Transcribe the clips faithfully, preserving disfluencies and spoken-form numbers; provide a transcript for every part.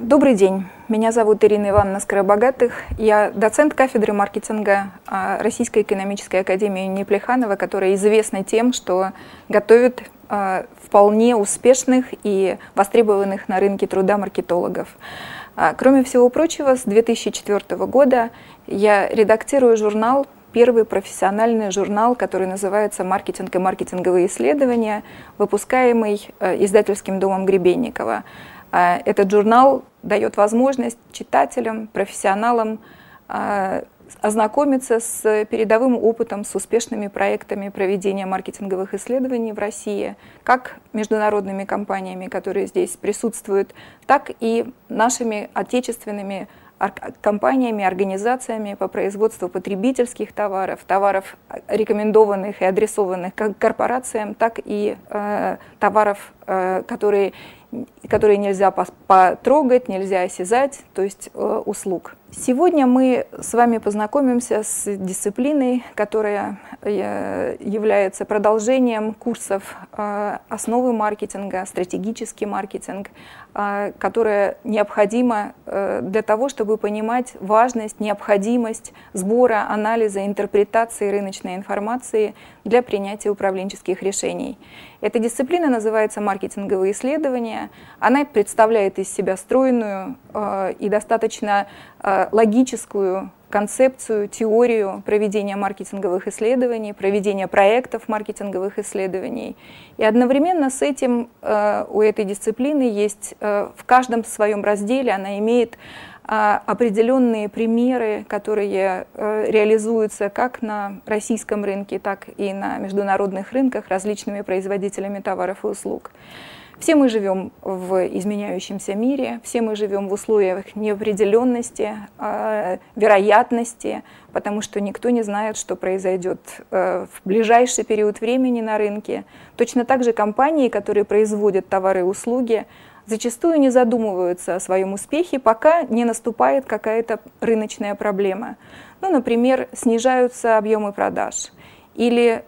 Добрый день, меня зовут Ирина Ивановна Скоробогатых, я доцент кафедры маркетинга Российской экономической академии имени Плеханова, которая известна тем, что готовит вполне успешных и востребованных на рынке труда маркетологов. Кроме всего прочего, с две тысячи четвёртого года я редактирую журнал, первый профессиональный журнал, который называется «Маркетинг и маркетинговые исследования», выпускаемый издательским домом Гребенникова. Этот журнал дает возможность читателям, профессионалам ознакомиться с передовым опытом, с успешными проектами проведения маркетинговых исследований в России, как международными компаниями, которые здесь присутствуют, так и нашими отечественными компаниями, организациями по производству потребительских товаров, товаров, рекомендованных и адресованных как корпорациям, так и э, товаров, э, которые, которые нельзя потрогать, нельзя осязать, то есть э, услуг. Сегодня мы с вами познакомимся с дисциплиной, которая э, является продолжением курсов э, основы маркетинга, стратегический маркетинг, э, которая необходима э, для того, чтобы понимать важность, необходимость сбора, анализа, интерпретации рыночной информации для принятия управленческих решений. Эта дисциплина называется маркетинговые исследования. Она представляет из себя стройную э, и достаточно э, логическую концепцию, теорию проведения маркетинговых исследований, проведения проектов маркетинговых исследований. И одновременно с этим э, у этой дисциплины есть э, в каждом своем разделе, она имеет определенные примеры, которые реализуются как на российском рынке, так и на международных рынках различными производителями товаров и услуг. Все мы живем в изменяющемся мире, все мы живем в условиях неопределенности, вероятности, потому что никто не знает, что произойдет в ближайший период времени на рынке. Точно так же компании, которые производят товары и услуги, зачастую не задумываются о своем успехе, пока не наступает какая-то рыночная проблема. Ну, например, снижаются объемы продаж, или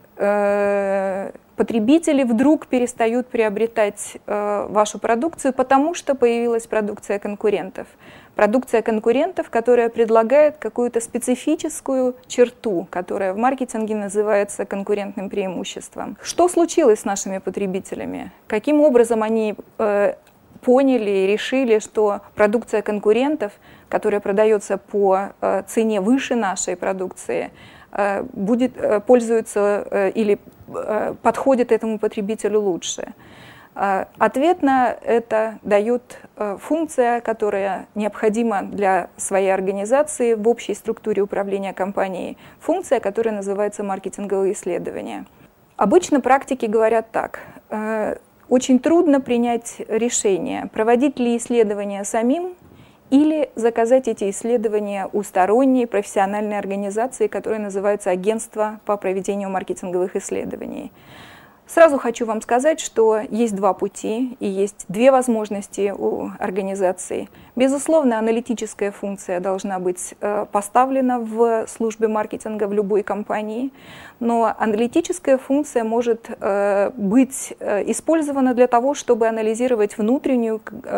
э, потребители вдруг перестают приобретать э, вашу продукцию, потому что появилась продукция конкурентов. Продукция конкурентов, которая предлагает какую-то специфическую черту, которая в маркетинге называется конкурентным преимуществом. Что случилось с нашими потребителями? Каким образом они э, поняли и решили, что продукция конкурентов, которая продается по э, цене выше нашей продукции, э, будет, э, пользуется э, или э, подходит этому потребителю лучше? Э, ответ на это дает э, функция, которая необходима для своей организации в общей структуре управления компанией, функция, которая называется маркетинговые исследования. Обычно практики говорят так. Э, Очень трудно принять решение, проводить ли исследования самим или заказать эти исследования у сторонней профессиональной организации, которая называется Агентство по проведению маркетинговых исследований. Сразу хочу вам сказать, что есть два пути и есть две возможности у организаций. Безусловно, аналитическая функция должна быть поставлена в службе маркетинга в любой компании, но аналитическая функция может быть использована для того, чтобы анализировать внутреннюю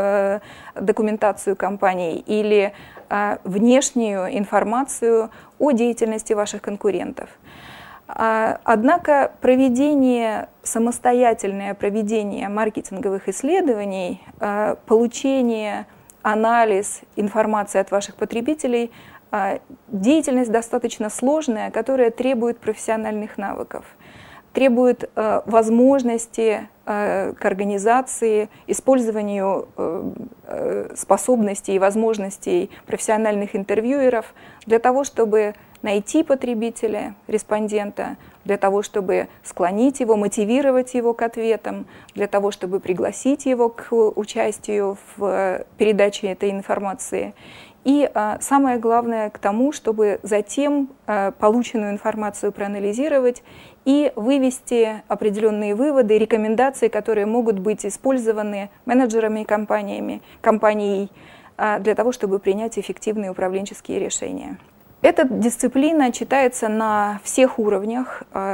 документацию компании или внешнюю информацию о деятельности ваших конкурентов. Однако проведение, самостоятельное проведение маркетинговых исследований, получение, анализ информации от ваших потребителей – деятельность достаточно сложная, которая требует профессиональных навыков, требует возможности к организации, использованию способностей и возможностей профессиональных интервьюеров для того, чтобы найти потребителя, респондента, для того, чтобы склонить его, мотивировать его к ответам, для того, чтобы пригласить его к участию в передаче этой информации. И а, самое главное к тому, чтобы затем а, полученную информацию проанализировать и вывести определенные выводы, рекомендации, которые могут быть использованы менеджерами и компаниями, компанией а, для того, чтобы принять эффективные управленческие решения. Эта дисциплина читается на всех уровнях.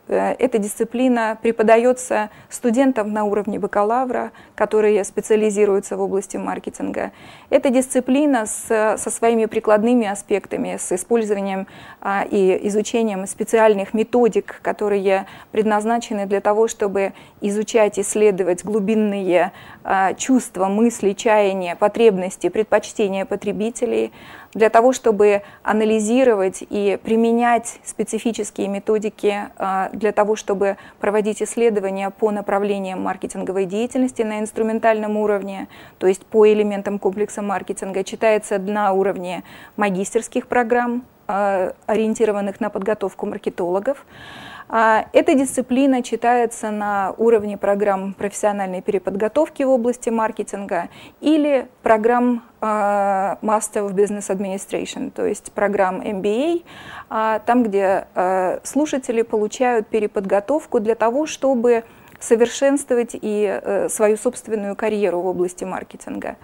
Эта дисциплина преподается студентам на уровне бакалавра, которые специализируются в области маркетинга. Эта дисциплина с, со своими прикладными аспектами, с использованием а, и изучением специальных методик, которые предназначены для того, чтобы изучать, исследовать глубинные а, чувства, мысли, чаяния, потребности, предпочтения потребителей, для того, чтобы анализировать и применять специфические методики а, для того, чтобы проводить исследования по направлениям маркетинговой деятельности на инструментальном уровне, то есть по элементам комплекса маркетинга, читается на уровне магистерских программ, ориентированных на подготовку маркетологов. Эта дисциплина читается на уровне программ профессиональной переподготовки в области маркетинга или программ Master of Business Administration, то есть программ эм би эй, там, где слушатели получают переподготовку для того, чтобы совершенствовать и свою собственную карьеру в области маркетинга.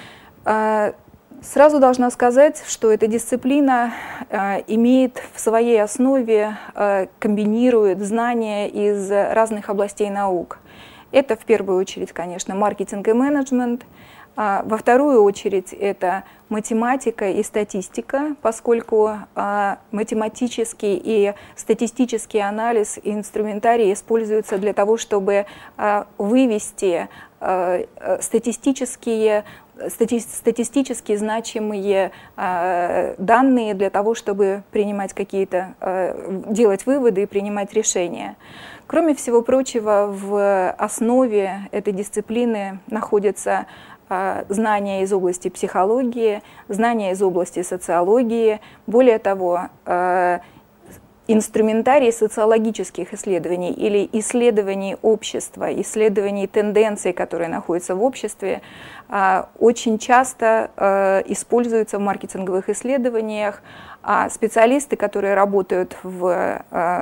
Сразу должна сказать, что эта дисциплина э, имеет в своей основе, э, комбинирует знания из разных областей наук. Это в первую очередь, конечно, маркетинг и менеджмент. А во вторую очередь это математика и статистика, поскольку э, математический и статистический анализ и инструментарий используются для того, чтобы э, вывести э, статистические Стати статистически значимые э, данные для того, чтобы принимать какие-то, э, делать выводы и принимать решения. Кроме всего прочего, в основе этой дисциплины находятся э, знания из области психологии, знания из области социологии, более того, э, инструментарий социологических исследований или исследований общества, исследований тенденций, которые находятся в обществе, очень часто используются в маркетинговых исследованиях. А специалисты, которые работают в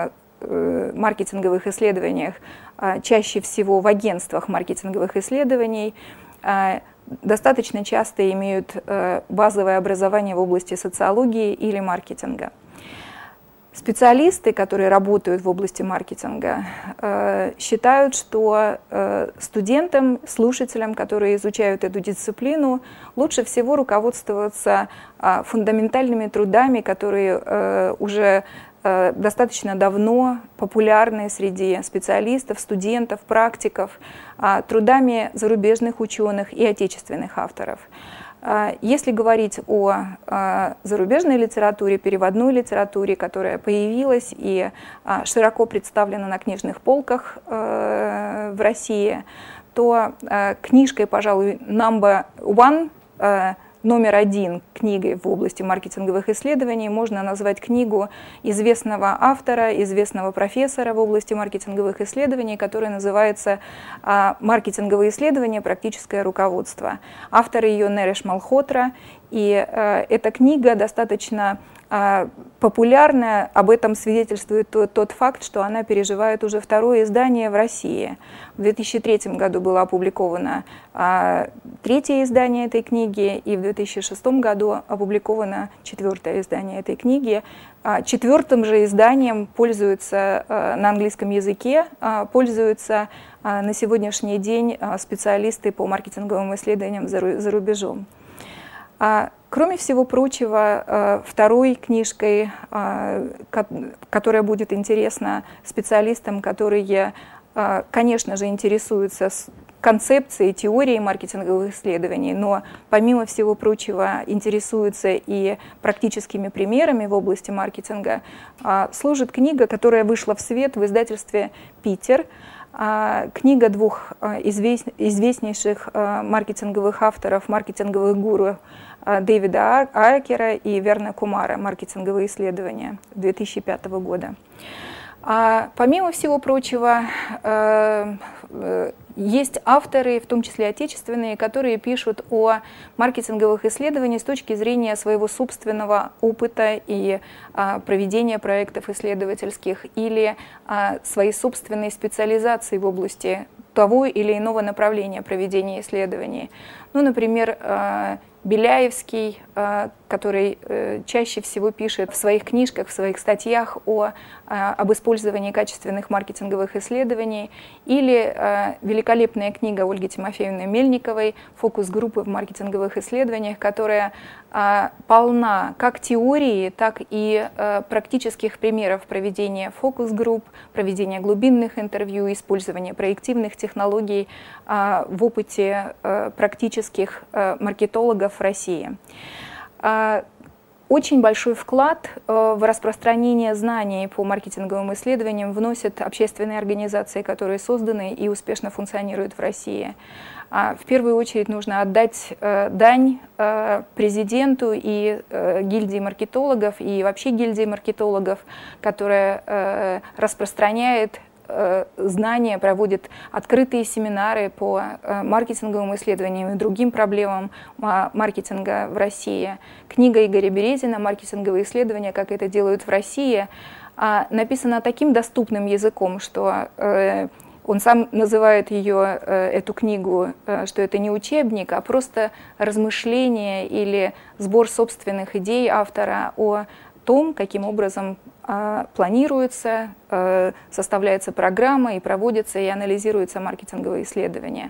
маркетинговых исследованиях, чаще всего в агентствах маркетинговых исследований, достаточно часто имеют базовое образование в области социологии или маркетинга. Специалисты, которые работают в области маркетинга, э, считают, что э, студентам, слушателям, которые изучают эту дисциплину, лучше всего руководствоваться э, фундаментальными трудами, которые э, уже э, достаточно давно популярны среди специалистов, студентов, практиков, э, трудами зарубежных ученых и отечественных авторов. Если говорить о зарубежной литературе, переводной литературе, которая появилась и широко представлена на книжных полках в России, то книжкой, пожалуй, number one, номер один книгой в области маркетинговых исследований можно назвать книгу известного автора, известного профессора в области маркетинговых исследований, которая называется «Маркетинговые исследования. Практическое руководство». Автор ее Нереш Малхотра, и эта книга достаточно популярная. Об этом свидетельствует тот, тот факт, что она переживает уже второе издание в России. В две тысячи третьем году было опубликовано а, третье издание этой книги, и в две тысячи шестом году опубликовано четвертое издание этой книги. А, четвертым же изданием пользуются а, на английском языке, а, пользуются а, на сегодняшний день а, специалисты по маркетинговым исследованиям за, за рубежом. А, кроме всего прочего, второй книжкой, которая будет интересна специалистам, которые, конечно же, интересуются концепцией, теорией маркетинговых исследований, но помимо всего прочего интересуются и практическими примерами в области маркетинга, служит книга, которая вышла в свет в издательстве «Питер». Книга двух известнейших маркетинговых авторов, маркетинговых гуру Дэвида Айкера и Верна Кумара «Маркетинговые исследования» две тысячи пятого года. А помимо всего прочего, есть авторы, в том числе отечественные, которые пишут о маркетинговых исследованиях с точки зрения своего собственного опыта и а, проведения проектов исследовательских или а, своей собственной специализации в области того или иного направления проведения исследований. Ну, например, а, Беляевский, который чаще всего пишет в своих книжках, в своих статьях о, об использовании качественных маркетинговых исследований, или великолепная книга Ольги Тимофеевны Мельниковой «Фокус-группы в маркетинговых исследованиях», которая полна как теории, так и практических примеров проведения фокус-групп, проведения глубинных интервью, использования проективных технологий в опыте практических маркетологов в России. Очень большой вклад в распространение знаний по маркетинговым исследованиям вносят общественные организации, которые созданы и успешно функционируют в России. В первую очередь нужно отдать дань президенту и гильдии маркетологов, и вообще гильдии маркетологов, которая распространяет знания, проводит открытые семинары по маркетинговым исследованиям и другим проблемам маркетинга в России. Книга Игоря Березина «Маркетинговые исследования. Как это делают в России» написана таким доступным языком, что он сам называет ее, эту книгу, что это не учебник, а просто размышление или сбор собственных идей автора о том, каким образом планируется, составляется программа и проводятся и анализируются маркетинговые исследования.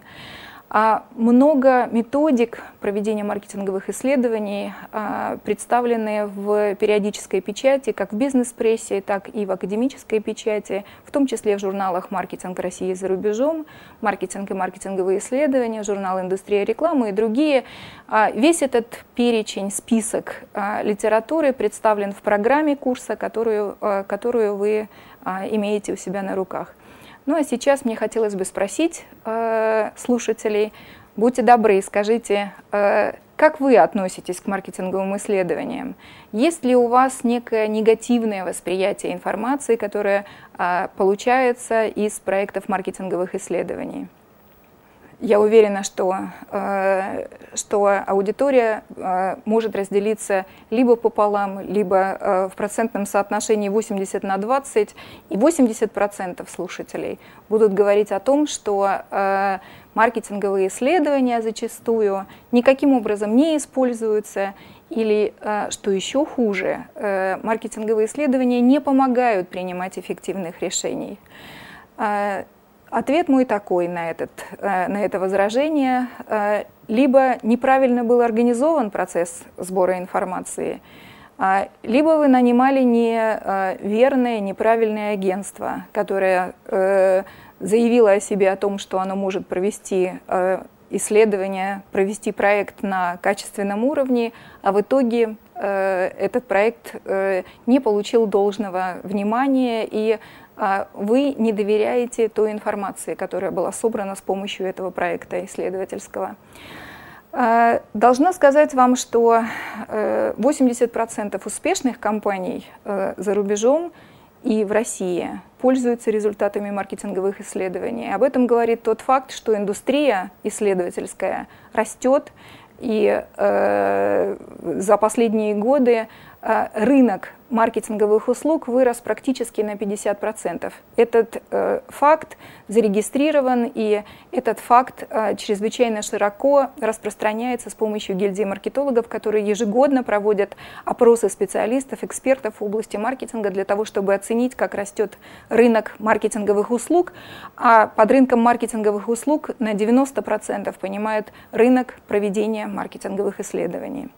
Много методик проведения маркетинговых исследований представлены в периодической печати, как в бизнес-прессе, так и в академической печати, в том числе в журналах «Маркетинг России за рубежом», «Маркетинг и маркетинговые исследования», журнал «Индустрия рекламы» и другие. Весь этот перечень, список литературы представлен в программе курса, которую, которую вы имеете у себя на руках. Ну а сейчас мне хотелось бы спросить э, слушателей, будьте добры, скажите, э, как вы относитесь к маркетинговым исследованиям? Есть ли у вас некое негативное восприятие информации, которая э, получается из проектов маркетинговых исследований? Я уверена, что, э, что аудитория э, может разделиться либо пополам, либо э, в процентном соотношении восемьдесят на двадцать, и восемьдесят процентов слушателей будут говорить о том, что э, маркетинговые исследования зачастую никаким образом не используются, или, э, что еще хуже, э, маркетинговые исследования не помогают принимать эффективных решений. Э, Ответ мой такой на, этот, на это возражение. Либо неправильно был организован процесс сбора информации, либо вы нанимали неверное, неправильное агентство, которое заявило о себе о том, что оно может провести исследование, провести проект на качественном уровне, а в итоге этот проект не получил должного внимания, и вы не доверяете той информации, которая была собрана с помощью этого проекта исследовательского. Должна сказать вам, что восемьдесят процентов успешных компаний за рубежом и в России пользуются результатами маркетинговых исследований. Об этом говорит тот факт, что индустрия исследовательская растет, и э, за последние годы э, рынок маркетинговых услуг вырос практически на пятьдесят процентов. Этот э, факт зарегистрирован, и этот факт э, чрезвычайно широко распространяется с помощью гильдии маркетологов, которые ежегодно проводят опросы специалистов, экспертов в области маркетинга для того, чтобы оценить, как растет рынок маркетинговых услуг, а под рынком маркетинговых услуг на девяносто процентов понимают рынок проведения маркетинговых исследований.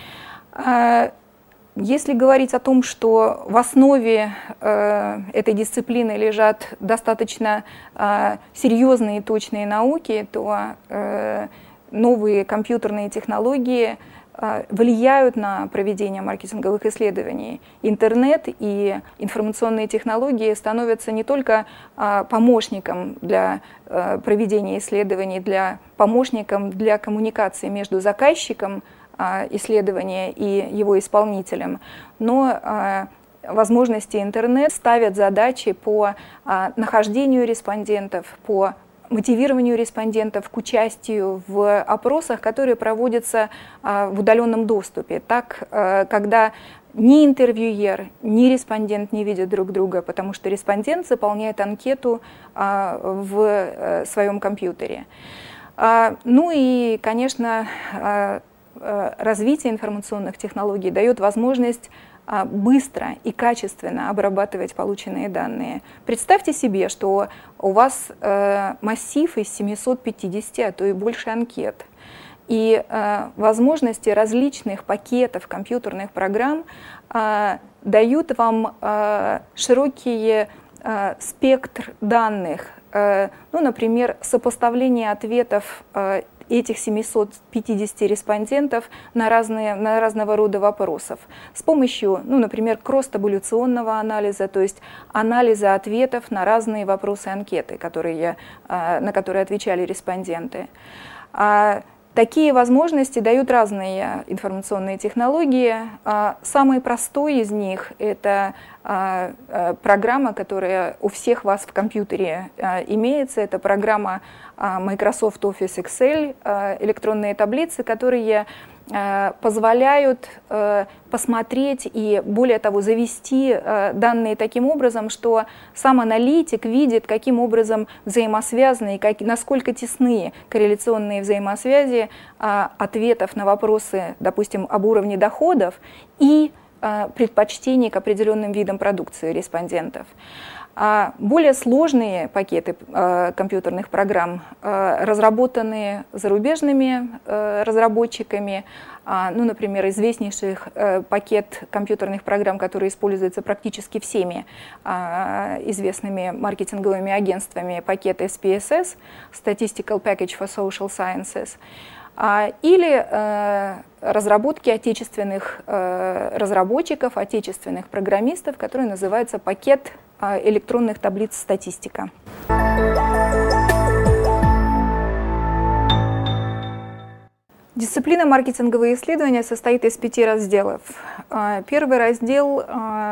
Если говорить о том, что в основе э, этой дисциплины лежат достаточно э, серьезные и точные науки, то э, новые компьютерные технологии э, влияют на проведение маркетинговых исследований. Интернет и информационные технологии становятся не только э, помощником для э, проведения исследований, для помощником для коммуникации между заказчиком исследования и его исполнителем, но возможности интернет ставят задачи по нахождению респондентов, по мотивированию респондентов к участию в опросах, которые проводятся в удаленном доступе. Так, когда ни интервьюер, ни респондент не видят друг друга, потому что респондент заполняет анкету в своем компьютере. Ну и, конечно, развитие информационных технологий дает возможность быстро и качественно обрабатывать полученные данные. Представьте себе, что у вас массив из семисот пятидесяти, а то и больше анкет. И э, возможности различных пакетов компьютерных программ э, дают вам э, широкий э, спектр данных. Э, ну, например, сопоставление ответов э, этих семисот пятидесяти респондентов на, разные, на разного рода вопросов с помощью, ну, например, кросс-табуляционного анализа, то есть анализа ответов на разные вопросы анкеты, которые, э, на которые отвечали респонденты. Такие возможности дают разные информационные технологии. Самый простой из них – это программа, которая у всех вас в компьютере имеется. Это программа Microsoft Office Excel, электронные таблицы, которые позволяют посмотреть и, более того, завести данные таким образом, что сам аналитик видит, каким образом взаимосвязаны и как, насколько тесны корреляционные взаимосвязи ответов на вопросы, допустим, об уровне доходов и предпочтений к определенным видам продукции респондентов. Более сложные пакеты компьютерных программ разработаны зарубежными разработчиками. Ну, например, известнейший пакет компьютерных программ, который используется практически всеми известными маркетинговыми агентствами, пакет эс пи эс эс, Statistical Package for Social Sciences, или э, разработки отечественных э, разработчиков, отечественных программистов, который называется пакет э, электронных таблиц статистика. Дисциплина маркетинговые исследования состоит из пяти разделов. Первый раздел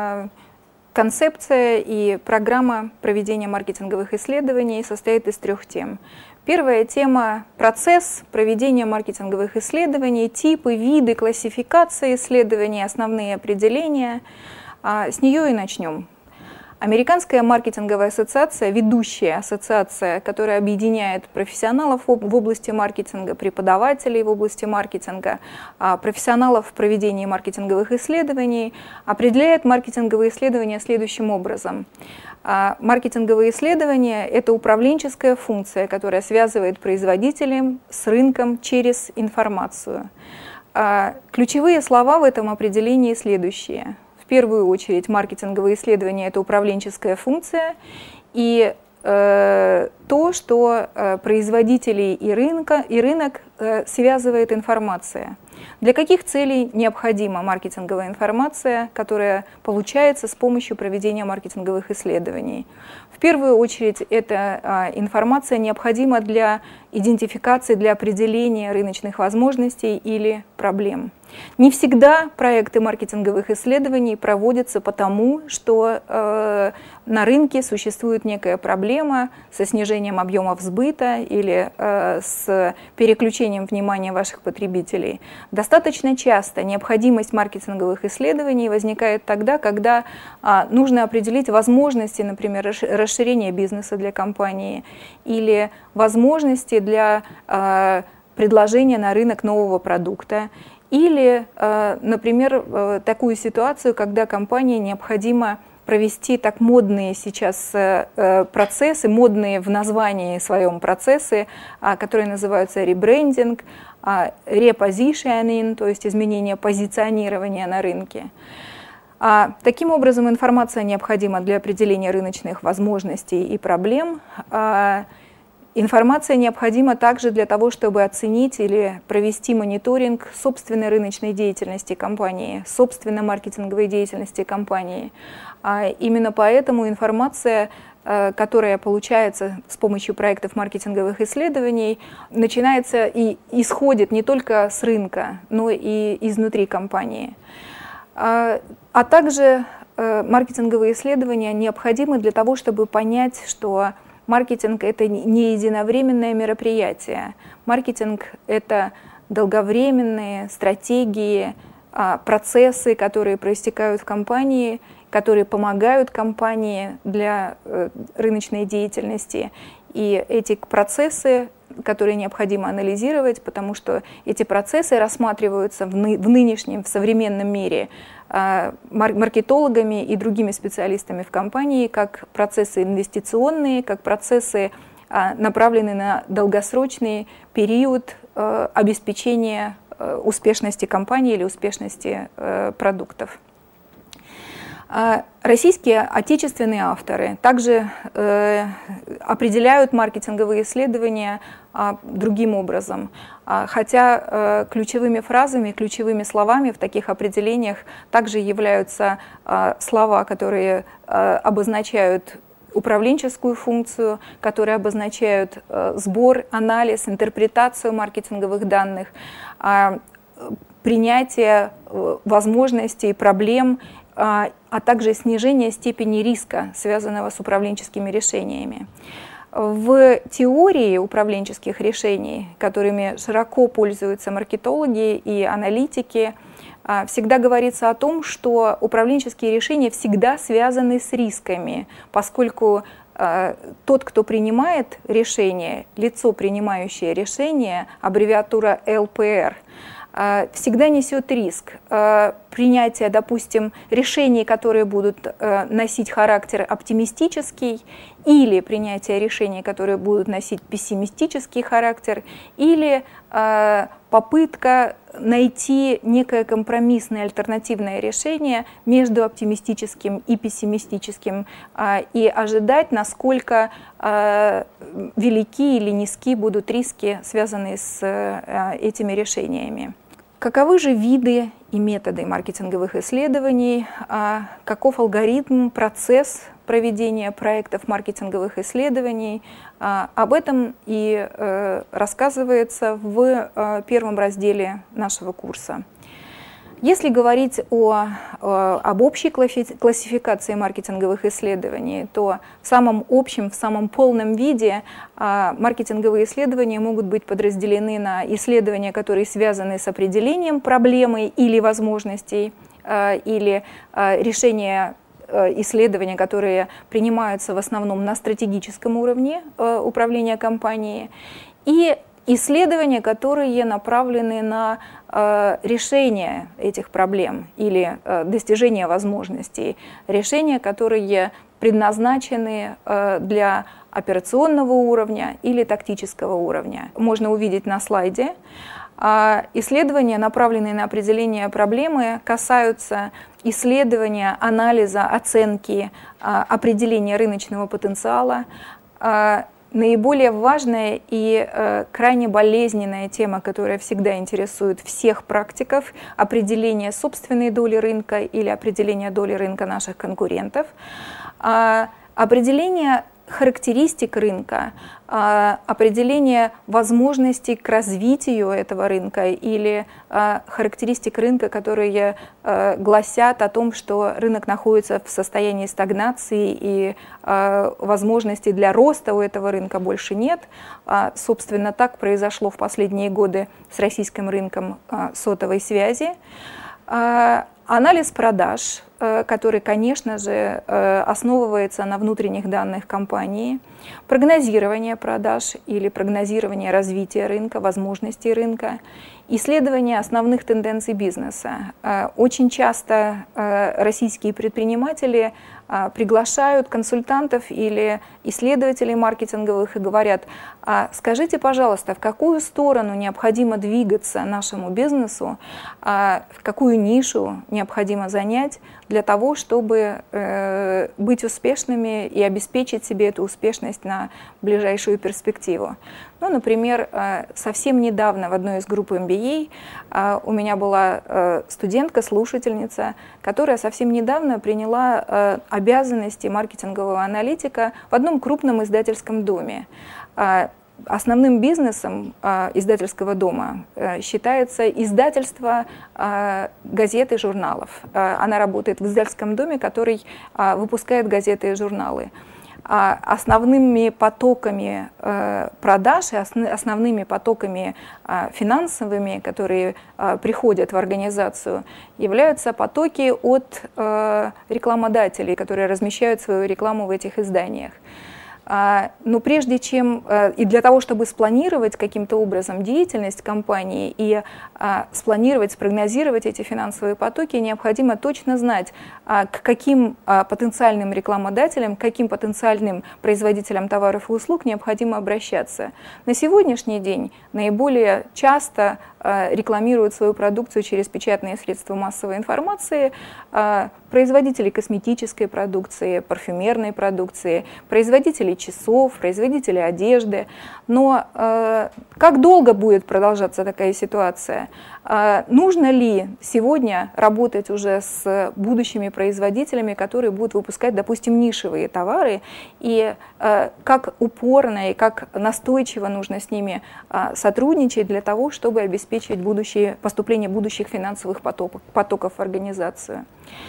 – концепция и программа проведения маркетинговых исследований состоит из трех тем. Первая тема – процесс проведения маркетинговых исследований, типы, виды, классификация исследований, основные определения. С нее и начнем. Американская маркетинговая ассоциация, ведущая ассоциация, которая объединяет профессионалов в области маркетинга, преподавателей в области маркетинга, профессионалов в проведении маркетинговых исследований, определяет маркетинговые исследования следующим образом. Маркетинговые исследования – это управленческая функция, которая связывает производителя с рынком через информацию. Ключевые слова в этом определении следующие. В первую очередь, маркетинговые исследования – это управленческая функция, и э, то, что э, производителей и, рынка, и рынок э, связывает информация. Для каких целей необходима маркетинговая информация, которая получается с помощью проведения маркетинговых исследований? В первую очередь, эта э, информация необходима для идентификации, для определения рыночных возможностей или проблем. Не всегда проекты маркетинговых исследований проводятся потому, что э, на рынке существует некая проблема со снижением объемов сбыта или э, с переключением внимания ваших потребителей. Достаточно часто необходимость маркетинговых исследований возникает тогда, когда э, нужно определить возможности, например, расширения бизнеса для компании или возможности для э, предложения на рынок нового продукта. Или, например, такую ситуацию, когда компании необходимо провести так модные сейчас процессы, модные в названии своем процессы, которые называются ребрендинг, репозишнинг, то есть изменение позиционирования на рынке. Таким образом, информация необходима для определения рыночных возможностей и проблем. Информация необходима также для того, чтобы оценить или провести мониторинг собственной рыночной деятельности компании, собственной маркетинговой деятельности компании. А именно поэтому информация, которая получается с помощью проектов маркетинговых исследований, начинается и исходит не только с рынка, но и изнутри компании. А также маркетинговые исследования необходимы для того, чтобы понять, что маркетинг – это не единовременное мероприятие. Маркетинг – это долговременные стратегии, процессы, которые проистекают в компании, которые помогают компании для рыночной деятельности. И эти процессы которые необходимо анализировать, потому что эти процессы рассматриваются в, ны в нынешнем, в современном мире маркетологами и другими специалистами в компании как процессы инвестиционные, как процессы, направленные на долгосрочный период обеспечения успешности компании или успешности продуктов. Российские отечественные авторы также э, определяют маркетинговые исследования э, другим образом, э, хотя э, ключевыми фразами, ключевыми словами в таких определениях также являются э, слова, которые э, обозначают управленческую функцию, которые обозначают э, сбор, анализ, интерпретацию маркетинговых данных, э, принятие э, возможностей, проблем, а также снижение степени риска, связанного с управленческими решениями. В теории управленческих решений, которыми широко пользуются маркетологи и аналитики, всегда говорится о том, что управленческие решения всегда связаны с рисками, поскольку тот, кто принимает решение, лицо, принимающее решение, аббревиатура эл пэ эр, всегда несет риск принятия, допустим, решений, которые будут носить характер оптимистический, или принятия решений, которые будут носить пессимистический характер, или попытка найти некое компромиссное альтернативное решение между оптимистическим и пессимистическим и ожидать, насколько велики или низки будут риски, связанные с этими решениями. Каковы же виды и методы маркетинговых исследований, каков алгоритм, процесс проведения проектов маркетинговых исследований? Об этом и рассказывается в первом разделе нашего курса. Если говорить о, об общей классификации маркетинговых исследований, то в самом общем, в самом полном виде маркетинговые исследования могут быть подразделены на исследования, которые связаны с определением проблемы или возможностей, или решения исследования, которые принимаются в основном на стратегическом уровне управления компанией, и исследования, которые направлены на э, решение этих проблем или э, достижение возможностей, решения, которые предназначены э, для операционного уровня или тактического уровня. Можно увидеть на слайде. Э, исследования, направленные на определение проблемы, касаются исследования, анализа, оценки, э, определения рыночного потенциала. э, Наиболее важная и э, крайне болезненная тема, которая всегда интересует всех практиков, определение собственной доли рынка или определение доли рынка наших конкурентов, э, определение характеристик рынка, э, определение возможностей к развитию этого рынка или э, характеристик рынка, которые э, гласят о том, что рынок находится в состоянии стагнации и э, возможностей для роста у этого рынка больше нет. Э, собственно, так произошло в последние годы с российским рынком э, сотовой связи. Э, Анализ продаж, который, конечно же, основывается на внутренних данных компании, прогнозирование продаж или прогнозирование развития рынка, возможностей рынка, исследование основных тенденций бизнеса. Очень часто российские предприниматели приглашают консультантов или исследователей маркетинговых и говорят: скажите, пожалуйста, в какую сторону необходимо двигаться нашему бизнесу, в какую нишу необходимо занять для того, чтобы быть успешными и обеспечить себе эту успешность на ближайшую перспективу. Ну, например, совсем недавно в одной из групп эм би эй у меня была студентка, слушательница, которая совсем недавно приняла обязанности маркетингового аналитика в одном крупном издательском доме. Основным бизнесом издательского дома считается издательство газет и журналов. Она работает в издательском доме, который выпускает газеты и журналы. Основными потоками продаж и основными потоками финансовыми, которые приходят в организацию, являются потоки от рекламодателей, которые размещают свою рекламу в этих изданиях. Но прежде чем, и для того, чтобы спланировать каким-то образом деятельность компании и спланировать, спрогнозировать эти финансовые потоки, необходимо точно знать, к каким потенциальным рекламодателям, к каким потенциальным производителям товаров и услуг необходимо обращаться. На сегодняшний день наиболее часто рекламируют свою продукцию через печатные средства массовой информации производители косметической продукции, парфюмерной продукции, производители часов, производители одежды. Но э, как долго будет продолжаться такая ситуация? Э, нужно ли сегодня работать уже с будущими производителями, которые будут выпускать, допустим, нишевые товары, и э, как упорно и как настойчиво нужно с ними э, сотрудничать для того, чтобы обеспечить будущее, поступление будущих финансовых потоков, потоков в организацию?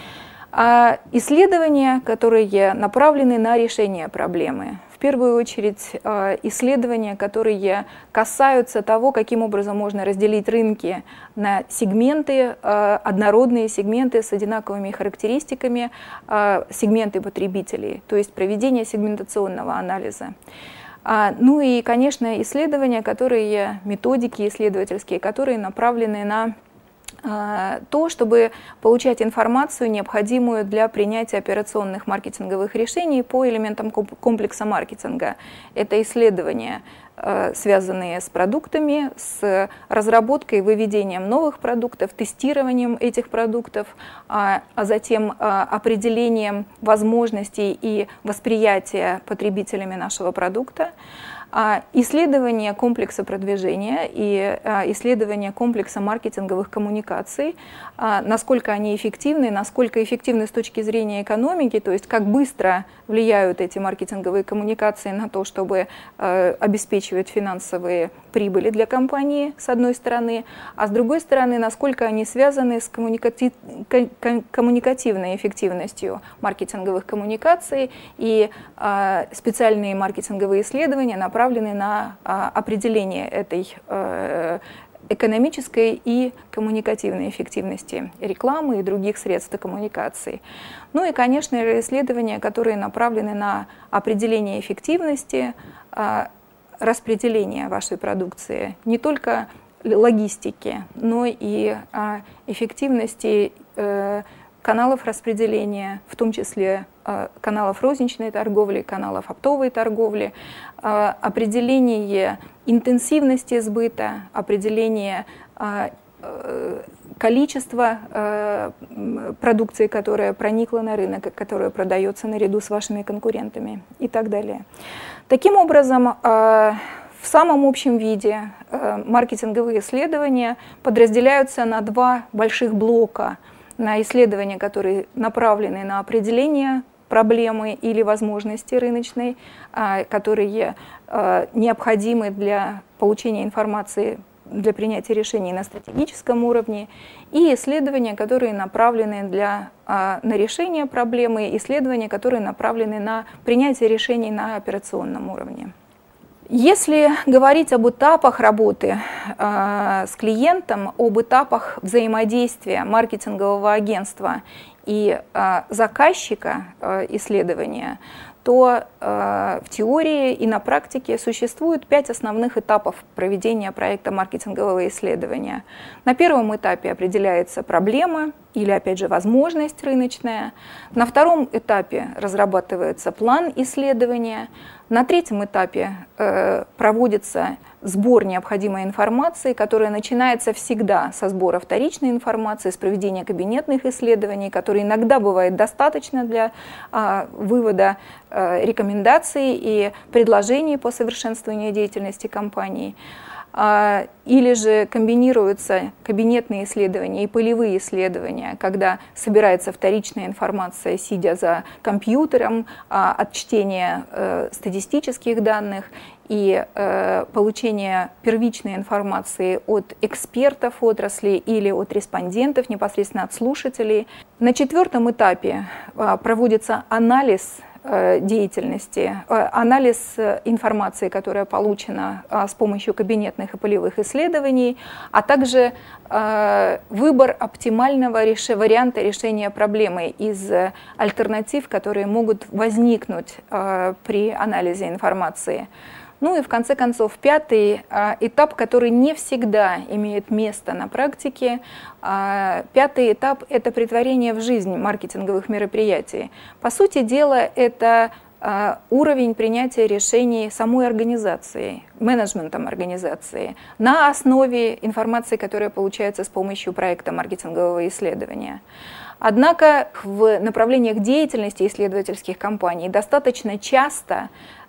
А исследования, которые направлены на решение проблемы. В первую очередь исследования, которые касаются того, каким образом можно разделить рынки на сегменты, однородные сегменты с одинаковыми характеристиками, сегменты потребителей, то есть проведение сегментационного анализа. Ну и, конечно, исследования, которые, методики исследовательские, которые направлены на то, чтобы получать информацию, необходимую для принятия операционных маркетинговых решений по элементам комплекса маркетинга. Это исследования, связанные с продуктами, с разработкой и выведением новых продуктов, тестированием этих продуктов, а затем определением возможностей и восприятия потребителями нашего продукта. Исследование комплекса продвижения и исследование комплекса маркетинговых коммуникаций, насколько они эффективны, насколько эффективны с точки зрения экономики, то есть как быстро влияют эти маркетинговые коммуникации на то, чтобы обеспечивать финансовые прибыли для компании, с одной стороны, а с другой стороны, насколько они связаны с коммуникатив... коммуникативной эффективностью маркетинговых коммуникаций, и специальные маркетинговые исследования направлены на определение этой экономической и коммуникативной эффективности рекламы и других средств коммуникации. Ну и, конечно, исследования, которые направлены на определение эффективности распределения вашей продукции, не только логистики, но и эффективности каналов распределения, в том числе каналов розничной торговли, каналов оптовой торговли, определение интенсивности сбыта, определение количества продукции, которая проникла на рынок, которая продается наряду с вашими конкурентами и так далее. Таким образом, в самом общем виде маркетинговые исследования подразделяются на два больших блока. На исследования, которые направлены на определение проблемы или возможности рыночной, которые необходимы для получения информации, для принятия решений на стратегическом уровне, и исследования, которые направлены для, на решение проблемы, исследования, которые направлены на принятие решений на операционном уровне. Если говорить об этапах работы э, с клиентом, об этапах взаимодействия маркетингового агентства и э, заказчика э, исследования, то э, в теории и на практике существует пять основных этапов проведения проекта маркетингового исследования. На первом этапе определяется проблема или, опять же, возможность рыночная. На втором этапе разрабатывается план исследования. На третьем этапе э, проводится сбор необходимой информации, которая начинается всегда со сбора вторичной информации, с проведения кабинетных исследований, которые иногда бывает достаточно для э, вывода э, рекомендаций и предложений по совершенствованию деятельности компании. Или же комбинируются кабинетные исследования и полевые исследования, когда собирается вторичная информация, сидя за компьютером, от чтения статистических данных и получения первичной информации от экспертов отрасли или от респондентов, непосредственно от слушателей. На четвертом этапе проводится анализ деятельности, анализ информации, которая получена с помощью кабинетных и полевых исследований, а также выбор оптимального варианта решения проблемы из альтернатив, которые могут возникнуть при анализе информации. Ну и в конце концов, пятый этап, который не всегда имеет место на практике. Пятый этап – это претворение в жизнь маркетинговых мероприятий. По сути дела, это уровень принятия решений самой организации, менеджментом организации, на основе информации, которая получается с помощью проекта маркетингового исследования. Однако в направлениях деятельности исследовательских компаний достаточно часто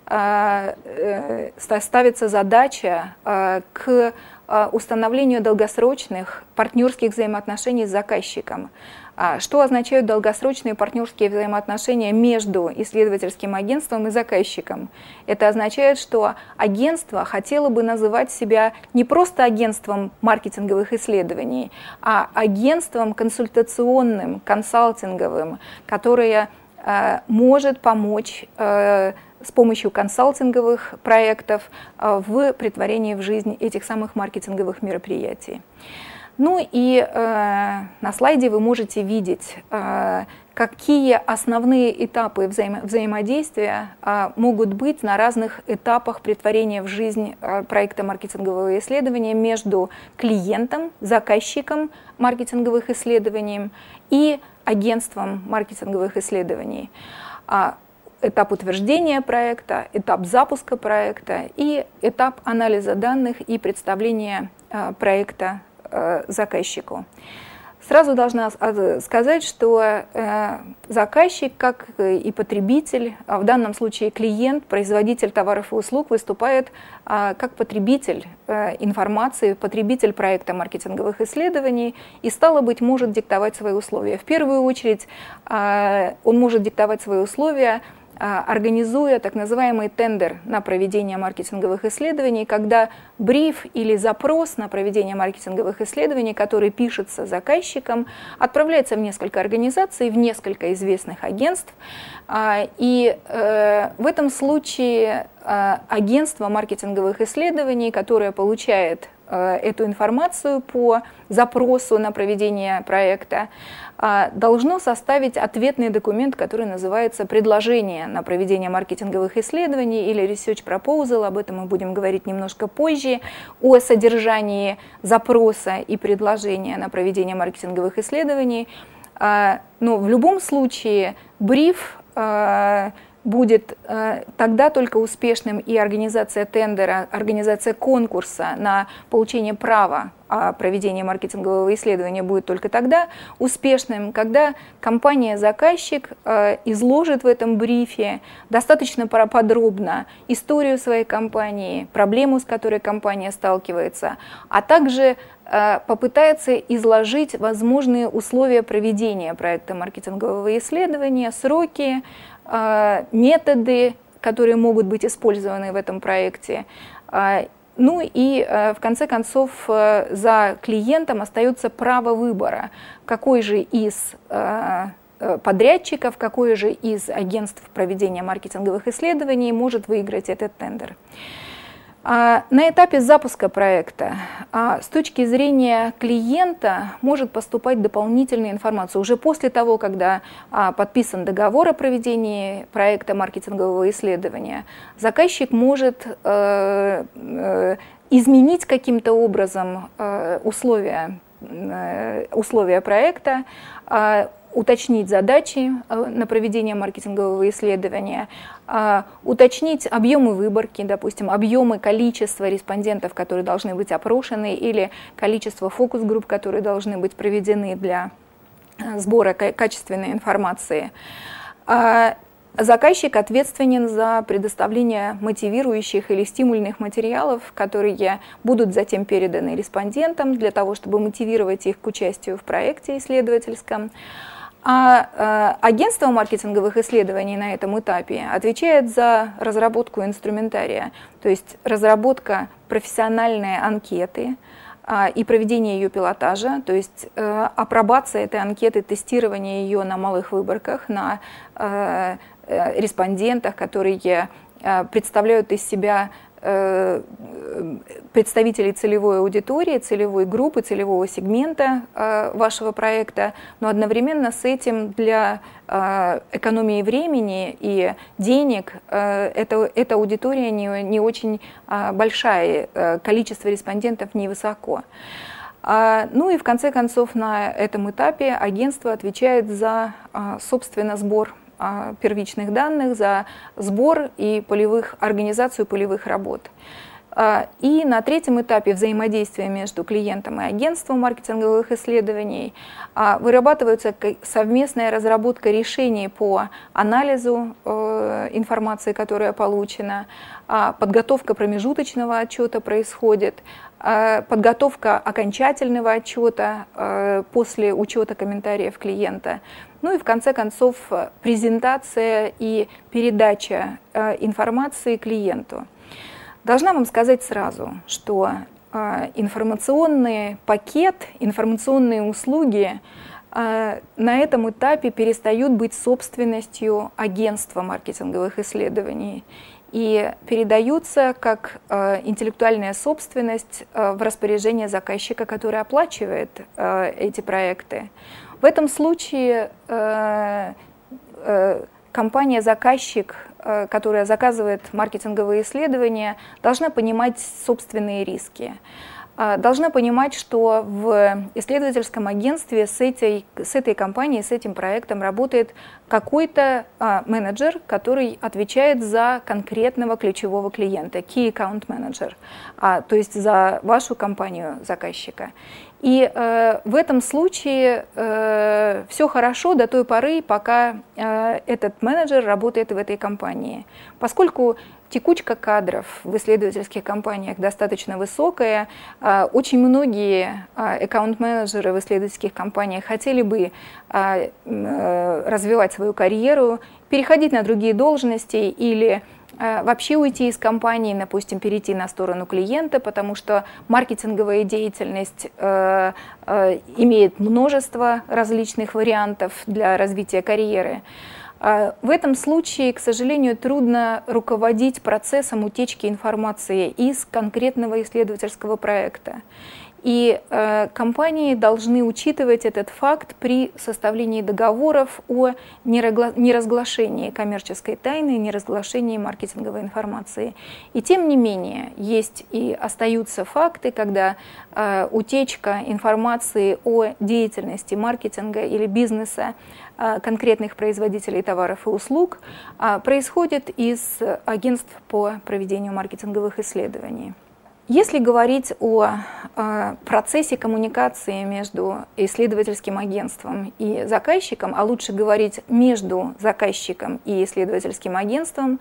ставится задача к установлению долгосрочных партнерских взаимоотношений с заказчиком. Что означают долгосрочные партнерские взаимоотношения между исследовательским агентством и заказчиком? Это означает, что агентство хотело бы называть себя не просто агентством маркетинговых исследований, а агентством консультационным, консалтинговым, которое может помочь с помощью консалтинговых проектов в претворении в жизнь этих самых маркетинговых мероприятий. Ну и э, на слайде вы можете видеть, э, какие основные этапы взаимо взаимодействия э, могут быть на разных этапах претворения в жизнь э, проекта маркетингового исследования между клиентом, заказчиком маркетинговых исследований и агентством маркетинговых исследований. Этап утверждения проекта, этап запуска проекта и этап анализа данных и представления проекта заказчику. Сразу должна сказать, что заказчик, как и потребитель, в данном случае клиент, производитель товаров и услуг, выступает как потребитель информации, потребитель проекта маркетинговых исследований и, стало быть, может диктовать свои условия. В первую очередь он может диктовать свои условия, организуя так называемый тендер на проведение маркетинговых исследований, когда бриф или запрос на проведение маркетинговых исследований, который пишется заказчиком, отправляется в несколько организаций, в несколько известных агентств. И в этом случае агентство маркетинговых исследований, которое получает эту информацию по запросу на проведение проекта, должно составить ответный документ, который называется «Предложение на проведение маркетинговых исследований» или «Research Proposal», об этом мы будем говорить немножко позже, о содержании запроса и предложения на проведение маркетинговых исследований. Но в любом случае бриф будет э, тогда только успешным и организация тендера, организация конкурса на получение права о проведении маркетингового исследования будет только тогда успешным, когда компания-заказчик э, изложит в этом брифе достаточно подробно историю своей компании, проблему, с которой компания сталкивается, а также э, попытается изложить возможные условия проведения проекта маркетингового исследования, сроки, методы, которые могут быть использованы в этом проекте. Ну и в конце концов за клиентом остается право выбора, какой же из подрядчиков, какое же из агентств проведения маркетинговых исследований может выиграть этот тендер. На этапе запуска проекта с точки зрения клиента может поступать дополнительная информация. Уже после того, когда подписан договор о проведении проекта маркетингового исследования, заказчик может изменить каким-то образом условия, условия проекта, уточнить задачи на проведение маркетингового исследования, уточнить объемы выборки, допустим, объемы, количество респондентов, которые должны быть опрошены, или количество фокус-групп, которые должны быть проведены для сбора качественной информации. Заказчик ответственен за предоставление мотивирующих или стимульных материалов, которые будут затем переданы респондентам для того, чтобы мотивировать их к участию в проекте исследовательском. А агентство маркетинговых исследований на этом этапе отвечает за разработку инструментария, то есть разработка профессиональной анкеты и проведение ее пилотажа, то есть апробация этой анкеты, тестирование ее на малых выборках, на респондентах, которые представляют из себя представителей целевой аудитории, целевой группы, целевого сегмента вашего проекта, но одновременно с этим для экономии времени и денег эта, эта аудитория не, не очень большая, количество респондентов невысоко. Ну и в конце концов на этом этапе агентство отвечает за, собственно, сбор первичных данных, за сбор и полевых, организацию полевых работ. И на третьем этапе взаимодействия между клиентом и агентством маркетинговых исследований вырабатывается совместная разработка решений по анализу информации, которая получена, подготовка промежуточного отчета происходит, подготовка окончательного отчета после учета комментариев клиента. Ну и в конце концов презентация и передача информации клиенту. Должна вам сказать сразу, что информационный пакет, информационные услуги на этом этапе перестают быть собственностью агентства маркетинговых исследований и передаются как интеллектуальная собственность в распоряжение заказчика, который оплачивает эти проекты. В этом случае компания-заказчик, которая заказывает маркетинговые исследования, должна понимать собственные риски. Должна понимать, что в исследовательском агентстве с этой, с этой компанией, с этим проектом работает какой-то а, менеджер, который отвечает за конкретного ключевого клиента, Key Account Manager, а, то есть за вашу компанию заказчика. И э, в этом случае э, все хорошо до той поры, пока э, этот менеджер работает в этой компании. Поскольку текучка кадров в исследовательских компаниях достаточно высокая, э, очень многие э, аккаунт-менеджеры в исследовательских компаниях хотели бы э, э, развивать свою карьеру, переходить на другие должности или вообще уйти из компании, допустим, перейти на сторону клиента, потому что маркетинговая деятельность э, э, имеет множество различных вариантов для развития карьеры. Э, в этом случае, к сожалению, трудно руководить процессом утечки информации из конкретного исследовательского проекта. И э, компании должны учитывать этот факт при составлении договоров о неразглашении коммерческой тайны, неразглашении маркетинговой информации. И тем не менее, есть и остаются факты, когда э, утечка информации о деятельности маркетинга или бизнеса э, конкретных производителей товаров и услуг э, происходит из агентств по проведению маркетинговых исследований. Если говорить о э, процессе коммуникации между исследовательским агентством и заказчиком, а лучше говорить между заказчиком и исследовательским агентством,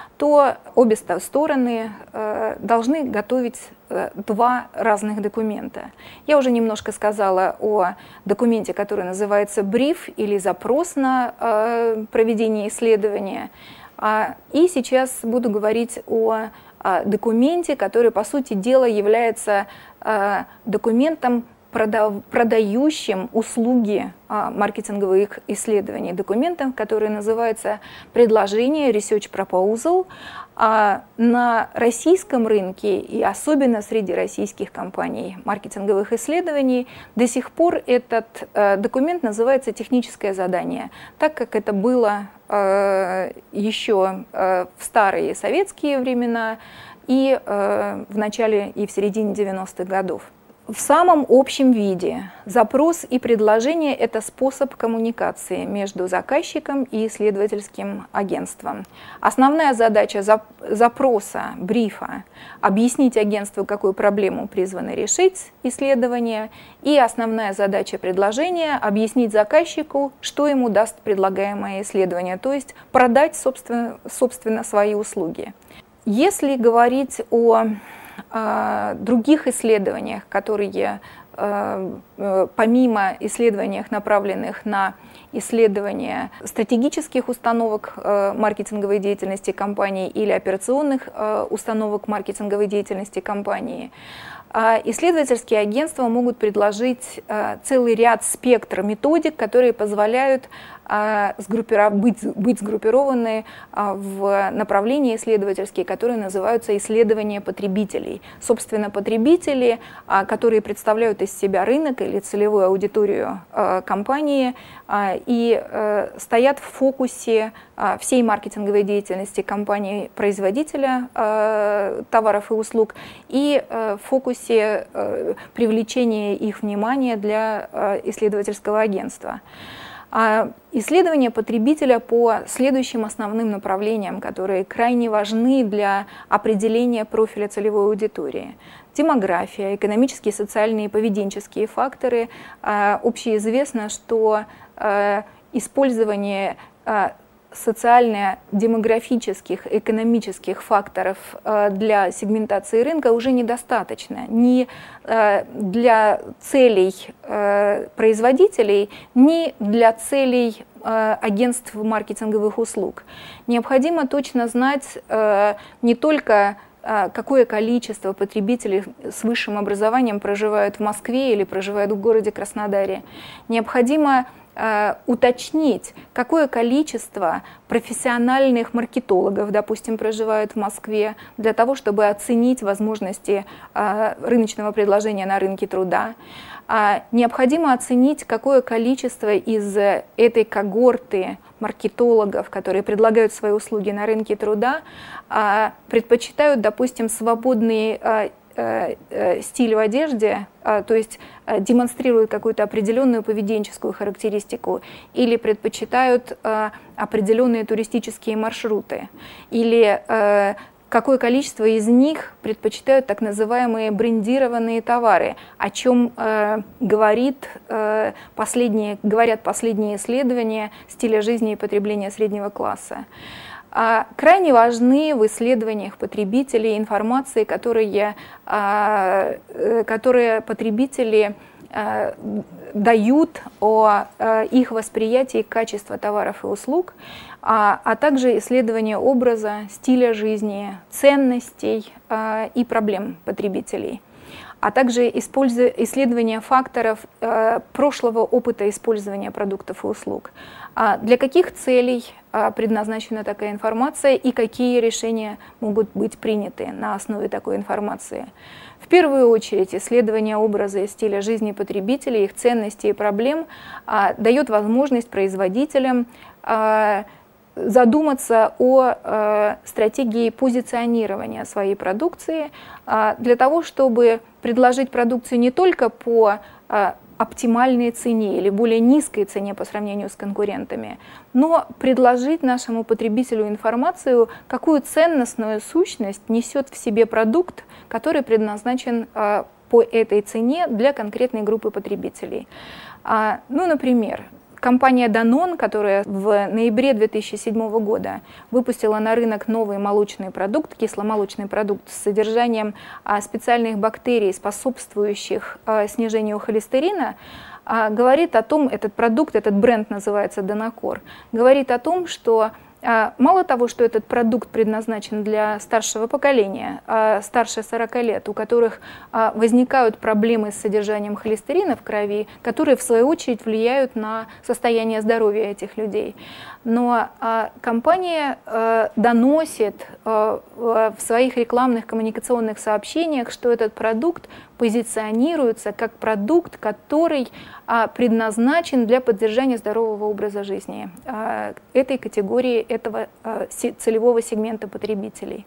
то обе стороны э, должны готовить э, два разных документа. Я уже немножко сказала о документе, который называется бриф или запрос на э, проведение исследования. А, и сейчас буду говорить о документе, который, по сути дела, является э, документом, прода- продающим услуги э, маркетинговых исследований, документом, который называется предложение Research Proposal. А на российском рынке и особенно среди российских компаний маркетинговых исследований до сих пор этот э, документ называется техническое задание, так как это было э, еще э, в старые советские времена и э, в начале и в середине девяностых годов. В самом общем виде запрос и предложение – это способ коммуникации между заказчиком и исследовательским агентством. Основная задача запроса, брифа – объяснить агентству, какую проблему призвано решить исследование, и основная задача предложения – объяснить заказчику, что ему даст предлагаемое исследование, то есть продать, собственно, собственно свои услуги. Если говорить о других исследованиях, которые помимо исследований, направленных на исследование стратегических установок маркетинговой деятельности компании или операционных установок маркетинговой деятельности компании, исследовательские агентства могут предложить целый ряд спектр методик, которые позволяют быть, быть сгруппированы в направлении исследовательские, которые называются исследования потребителей. Собственно, потребители, которые представляют из себя рынок или целевую аудиторию компании и стоят в фокусе всей маркетинговой деятельности компании-производителя товаров и услуг и в фокусе привлечения их внимания для исследовательского агентства. Исследования потребителя по следующим основным направлениям, которые крайне важны для определения профиля целевой аудитории. Демография, экономические, социальные и поведенческие факторы. Общеизвестно, что использование социально-демографических, экономических факторов для сегментации рынка уже недостаточно ни для целей производителей, ни для целей агентств маркетинговых услуг. Необходимо точно знать не только какое количество потребителей с высшим образованием проживают в Москве или проживают в городе Краснодаре. Необходимо уточнить, какое количество профессиональных маркетологов, допустим, проживают в Москве, для того, чтобы оценить возможности рыночного предложения на рынке труда. Необходимо оценить, какое количество из этой когорты маркетологов, которые предлагают свои услуги на рынке труда, предпочитают, допустим, свободные стиль в одежде, то есть демонстрируют какую-то определенную поведенческую характеристику или предпочитают определенные туристические маршруты, или какое количество из них предпочитают так называемые брендированные товары, о чем говорит, последние, говорят последние исследования стиля жизни и потребления среднего класса. Крайне важны в исследованиях потребителей информации, которые, которые потребители дают о их восприятии качества товаров и услуг, а, а также исследования образа, стиля жизни, ценностей и проблем потребителей, а также исследования факторов прошлого опыта использования продуктов и услуг. Для каких целей предназначена такая информация и какие решения могут быть приняты на основе такой информации. В первую очередь, исследование образа и стиля жизни потребителей, их ценностей и проблем дает возможность производителям задуматься о стратегии позиционирования своей продукции для того, чтобы предложить продукцию не только по оптимальной цене или более низкой цене по сравнению с конкурентами, но предложить нашему потребителю информацию, какую ценностную сущность несет в себе продукт, который предназначен по этой цене для конкретной группы потребителей. Ну, например, компания Danone, которая в ноябре две тысячи седьмого года выпустила на рынок новый молочный продукт, кисломолочный продукт с содержанием специальных бактерий, способствующих снижению холестерина, говорит о том, этот продукт, этот бренд называется Danacor, говорит о том, что мало того, что этот продукт предназначен для старшего поколения, старше сорока лет, у которых возникают проблемы с содержанием холестерина в крови, которые в свою очередь влияют на состояние здоровья этих людей. Но компания доносит в своих рекламных коммуникационных сообщениях, что этот продукт позиционируется как продукт, который предназначен для поддержания здорового образа жизни этой категории, этого целевого сегмента потребителей.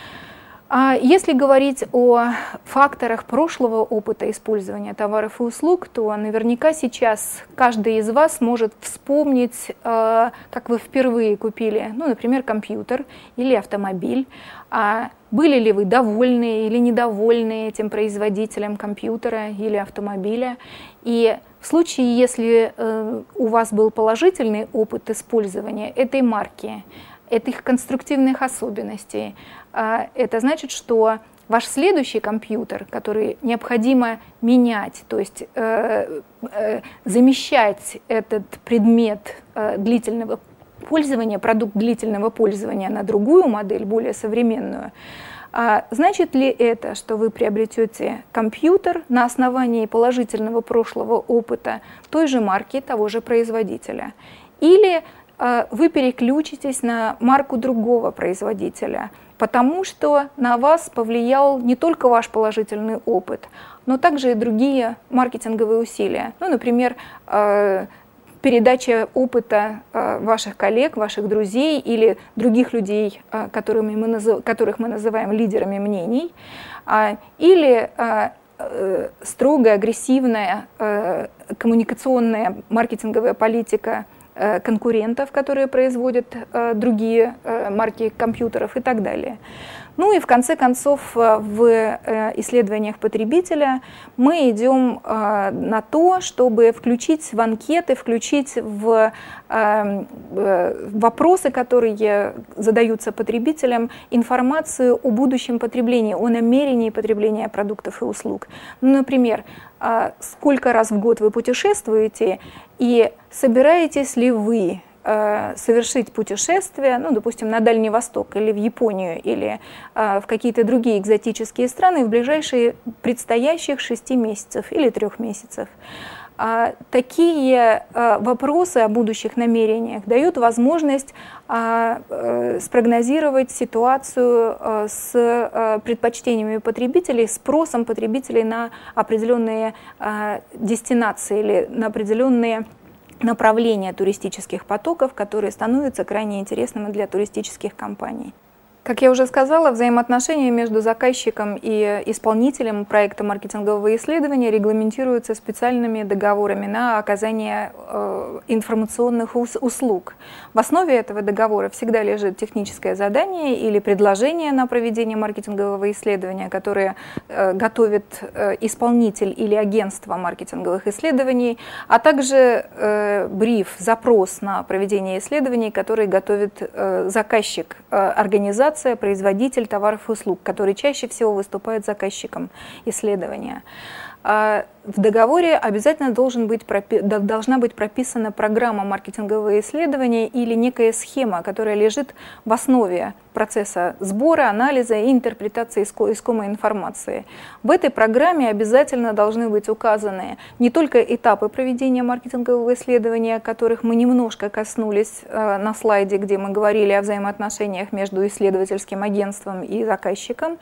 Если говорить о факторах прошлого опыта использования товаров и услуг, то наверняка сейчас каждый из вас может вспомнить, как вы впервые купили, ну, например, компьютер или автомобиль. Были ли вы довольны или недовольны этим производителем компьютера или автомобиля? И в случае, если у вас был положительный опыт использования этой марки, этих конструктивных особенностей, это значит, что ваш следующий компьютер, который необходимо менять, то есть э, э, замещать этот предмет э, длительного пользования, продукт длительного пользования на другую модель, более современную, а значит ли это, что вы приобретете компьютер на основании положительного прошлого опыта той же марки, того же производителя? Или а, вы переключитесь на марку другого производителя, потому что на вас повлиял не только ваш положительный опыт, но также и другие маркетинговые усилия. Ну, например, а, передача опыта э, ваших коллег, ваших друзей или других людей, э, которыми мы назыв... которых мы называем лидерами мнений, э, или э, э, строгая, агрессивная э, коммуникационная маркетинговая политика э, конкурентов, которые производят э, другие э, марки компьютеров и так далее. Ну и в конце концов в исследованиях потребителя мы идем на то, чтобы включить в анкеты, включить в вопросы, которые задаются потребителям, информацию о будущем потреблении, о намерении потребления продуктов и услуг. Ну, например, сколько раз в год вы путешествуете и собираетесь ли вы совершить путешествие, ну, допустим, на Дальний Восток или в Японию, или э, в какие-то другие экзотические страны в ближайшие предстоящих шести месяцев или трех месяцев. А, такие а, вопросы о будущих намерениях дают возможность а, а, спрогнозировать ситуацию а, с а, предпочтениями потребителей, спросом потребителей на определенные а, дестинации или на определенные направления туристических потоков, которые становятся крайне интересными для туристических компаний. Как я уже сказала, взаимоотношения между заказчиком и исполнителем проекта маркетингового исследования регламентируются специальными договорами на оказание э, информационных услуг. В основе этого договора всегда лежит техническое задание или предложение на проведение маркетингового исследования, которое э, готовит э, исполнитель или агентство маркетинговых исследований, а также э, бриф, запрос на проведение исследований, который готовит э, заказчик э, организации, производитель товаров и услуг, который чаще всего выступает заказчиком исследования. В договоре обязательно должен быть, должна быть прописана программа маркетингового исследования или некая схема, которая лежит в основе процесса сбора, анализа и интерпретации искомой информации. В этой программе обязательно должны быть указаны не только этапы проведения маркетингового исследования, которых мы немножко коснулись на слайде, где мы говорили о взаимоотношениях между исследовательским агентством и заказчиком,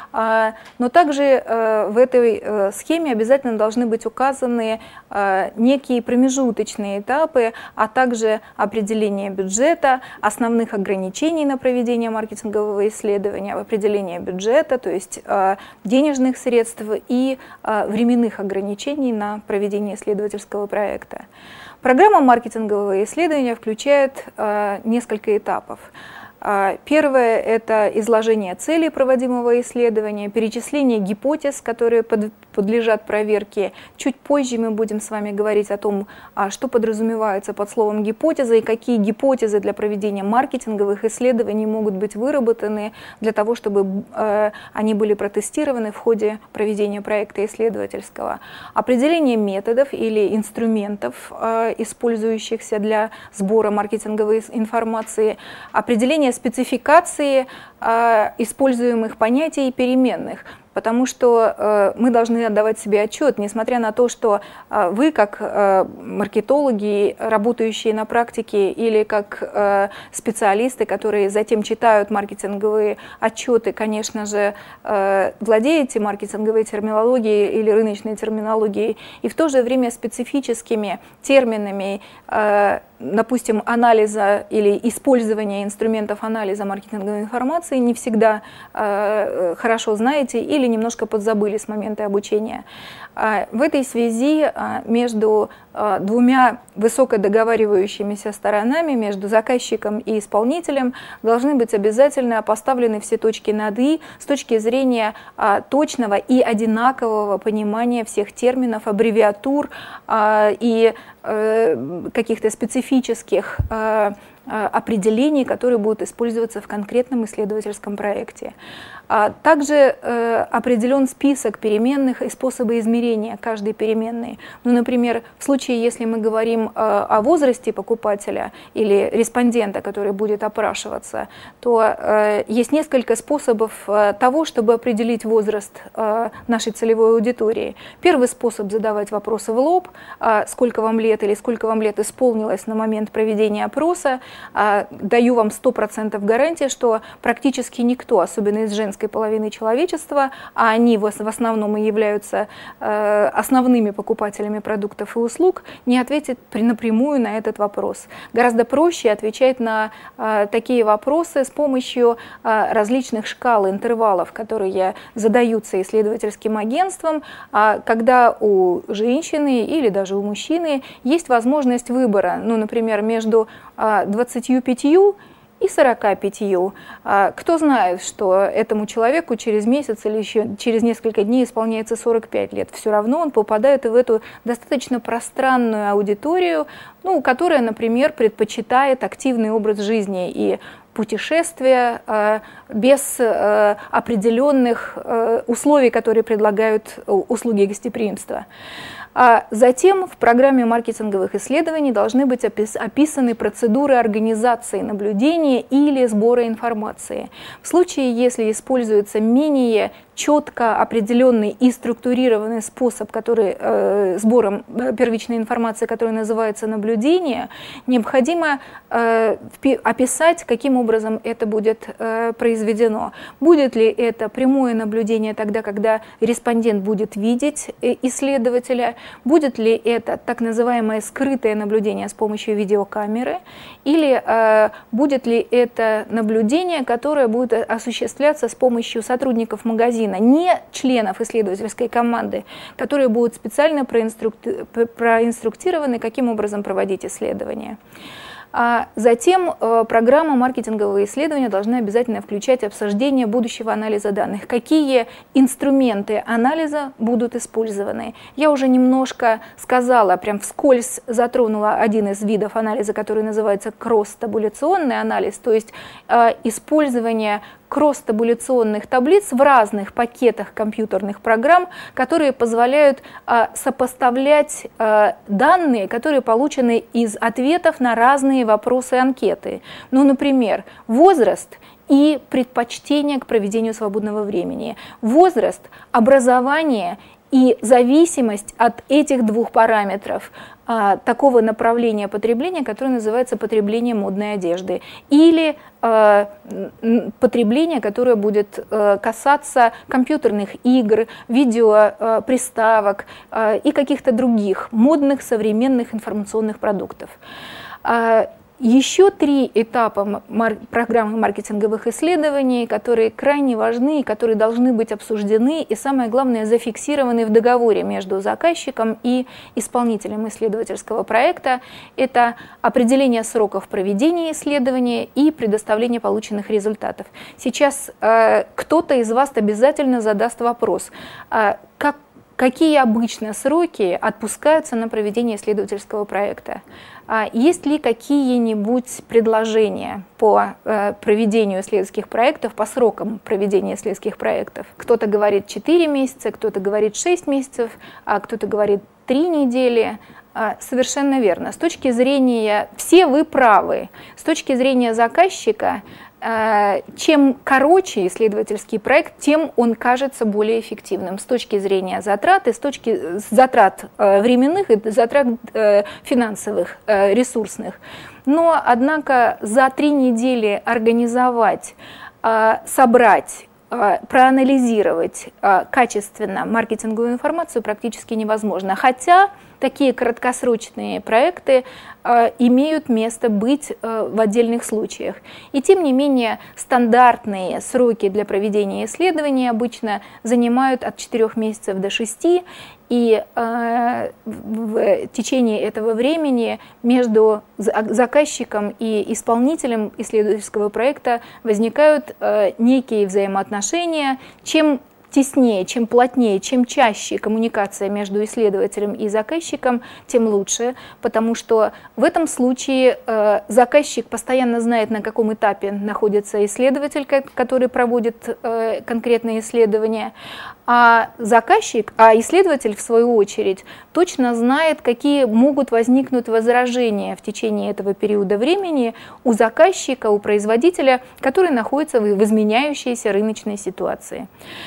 но также в этой схеме обязательно должны должны быть указаны э, некие промежуточные этапы, а также определение бюджета, основных ограничений на проведение маркетингового исследования, определение бюджета, то есть э, денежных средств и э, временных ограничений на проведение исследовательского проекта. Программа маркетингового исследования включает э, несколько этапов. Первое – это изложение целей проводимого исследования, перечисление гипотез, которые подлежат проверке. Чуть позже мы будем с вами говорить о том, что подразумевается под словом гипотеза и какие гипотезы для проведения маркетинговых исследований могут быть выработаны для того, чтобы они были протестированы в ходе проведения проекта исследовательского. Определение методов или инструментов, использующихся для сбора маркетинговой информации, определение спецификации э, используемых понятий и переменных, потому что э, мы должны отдавать себе отчет, несмотря на то, что э, вы, как э, маркетологи, работающие на практике, или как э, специалисты, которые затем читают маркетинговые отчеты, конечно же, э, владеете маркетинговой терминологией или рыночной терминологией, и в то же время специфическими терминами, э, допустим, анализа или использования инструментов анализа маркетинговой информации не всегда э, хорошо знаете или немножко подзабыли с момента обучения. Э, в этой связи э, между э, двумя высокодоговаривающимися сторонами, между заказчиком и исполнителем, должны быть обязательно поставлены все точки над «и» с точки зрения э, точного и одинакового понимания всех терминов, аббревиатур э, и каких-то специфических э, определений, которые будут использоваться в конкретном исследовательском проекте. Также определен список переменных и способы измерения каждой переменной. Ну, например, в случае, если мы говорим о возрасте покупателя или респондента, который будет опрашиваться, то есть несколько способов того, чтобы определить возраст нашей целевой аудитории. Первый способ — задавать вопросы в лоб: сколько вам лет или сколько вам лет исполнилось на момент проведения опроса. Даю вам сто процентов гарантии, что практически никто, особенно из женской половины человечества, а они в основном и являются основными покупателями продуктов и услуг, не ответит напрямую на этот вопрос. Гораздо проще отвечать на такие вопросы с помощью различных шкал, интервалов, которые задаются исследовательским агентством, когда у женщины или даже у мужчины есть возможность выбора, ну, например, между двадцатью пятью и сорока пятью. Кто знает, что этому человеку через месяц или еще через несколько дней исполняется сорок пять лет. Все равно он попадает в эту достаточно пространную аудиторию, ну, которая, например, предпочитает активный образ жизни и путешествия э, без э, определенных э, условий, которые предлагают услуги гостеприимства. А затем в программе маркетинговых исследований должны быть описаны процедуры организации наблюдения или сбора информации. В случае, если используется менее четко определенный и структурированный способ, который, э, сбором первичной информации, который называется наблюдение, необходимо э, описать, каким образом это будет э, произведено. Будет ли это прямое наблюдение тогда, когда респондент будет видеть э, исследователя, будет ли это так называемое скрытое наблюдение с помощью видеокамеры, или э, будет ли это наблюдение, которое будет осуществляться с помощью сотрудников магазина, не членов исследовательской команды, которые будут специально проинструктированы, каким образом проводить исследования. А затем э, программа маркетингового исследования должна обязательно включать обсуждение будущего анализа данных. Какие инструменты анализа будут использованы? Я уже немножко сказала, прям вскользь затронула один из видов анализа, который называется кросс-табуляционный анализ, то есть э, использование кросс-табуляционных таблиц в разных пакетах компьютерных программ, которые позволяют а, сопоставлять а, данные, которые получены из ответов на разные вопросы анкеты. Ну, например, возраст и предпочтение к проведению свободного времени, возраст, образование и зависимость от этих двух параметров а, такого направления потребления, которое называется потребление модной одежды, или а, потребление, которое будет а, касаться компьютерных игр, видеоприставок а, и каких-то других модных современных информационных продуктов. А, Еще три этапа мар- программы маркетинговых исследований, которые крайне важны и которые должны быть обсуждены и, самое главное, зафиксированы в договоре между заказчиком и исполнителем исследовательского проекта. Это определение сроков проведения исследования и предоставление полученных результатов. Сейчас э, кто-то из вас обязательно задаст вопрос, э, как, какие обычно сроки отпускаются на проведение исследовательского проекта? Есть ли какие-нибудь предложения по э, проведению исследовательских проектов, по срокам проведения исследовательских проектов? Кто-то говорит четыре месяца, кто-то говорит шесть месяцев, а кто-то говорит три недели. А, совершенно верно. С точки зрения, все вы правы, с точки зрения заказчика, чем короче исследовательский проект, тем он кажется более эффективным с точки зрения затрат, и с точки затрат временных и затрат финансовых, ресурсных. Но, однако, за три недели организовать, собрать, проанализировать качественно маркетинговую информацию практически невозможно. Хотя такие краткосрочные проекты э, имеют место быть э, в отдельных случаях. И тем не менее стандартные сроки для проведения исследований обычно занимают от четырёх месяцев до шести, и э, в течение этого времени между заказчиком и исполнителем исследовательского проекта возникают э, некие взаимоотношения. Чем теснее, чем плотнее, чем чаще коммуникация между исследователем и заказчиком, тем лучше, потому что в этом случае э, заказчик постоянно знает, на каком этапе находится исследователь, который проводит э, конкретное исследование, а заказчик, а исследователь, в свою очередь, точно знает, какие могут возникнуть возражения в течение этого периода времени у заказчика, у производителя, который находится в изменяющейся рыночной ситуации.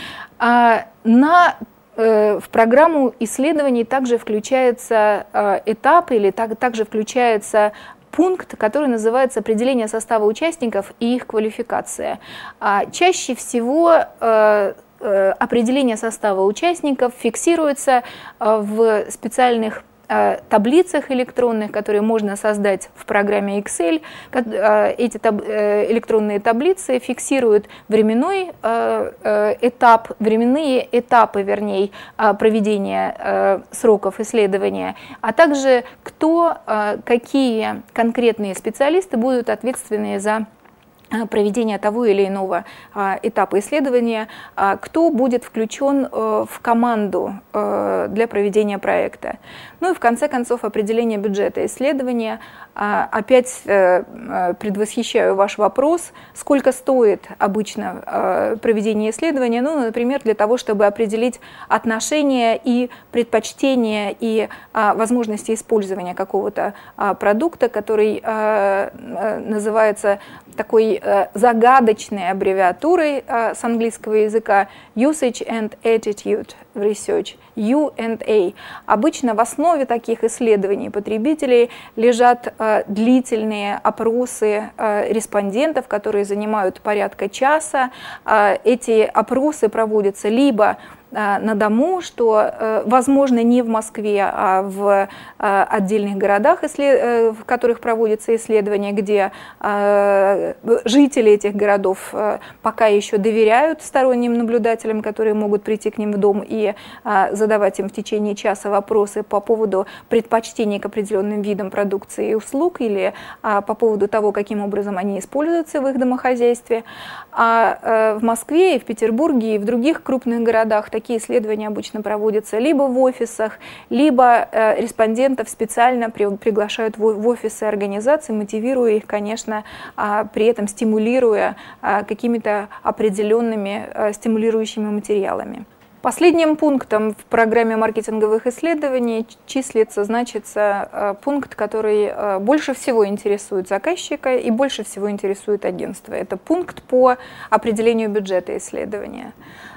А на, э, в программу исследований также включается э, этап или так, также включается пункт, который называется «Определение состава участников и их квалификация». А чаще всего э, э, определение состава участников фиксируется э, в специальных таблицах электронных, которые можно создать в программе Excel. Эти таб электронные таблицы фиксируют временной этап, временные этапы, вернее, проведения сроков исследования, а также кто, какие конкретные специалисты будут ответственны за проведения того или иного этапа исследования, кто будет включен в команду для проведения проекта. Ну и в конце концов определение бюджета исследования. Опять предвосхищаю ваш вопрос, сколько стоит обычно проведение исследования, ну, например, для того, чтобы определить отношения и предпочтения и возможности использования какого-то продукта, который называется такой загадочной аббревиатурой с английского языка Usage and Attitude Research, ю энд эй. Обычно в основе таких исследований потребителей лежат э, длительные опросы э, респондентов, которые занимают порядка часа. Э, эти опросы проводятся либо на дому, что, возможно, не в Москве, а в отдельных городах, в которых проводятся исследования, где жители этих городов пока еще доверяют сторонним наблюдателям, которые могут прийти к ним в дом и задавать им в течение часа вопросы по поводу предпочтений к определенным видам продукции и услуг или по поводу того, каким образом они используются в их домохозяйстве. А в Москве, и в Петербурге, и в других крупных городах такие исследования обычно проводятся либо в офисах, либо э, респондентов специально при, приглашают в, в офисы организаций, мотивируя их, конечно, э, при этом стимулируя э, какими-то определенными э, стимулирующими материалами. Последним пунктом в программе маркетинговых исследований числится, значится, пункт, который больше всего интересует заказчика и больше всего интересует агентство. Это пункт по определению бюджета исследования.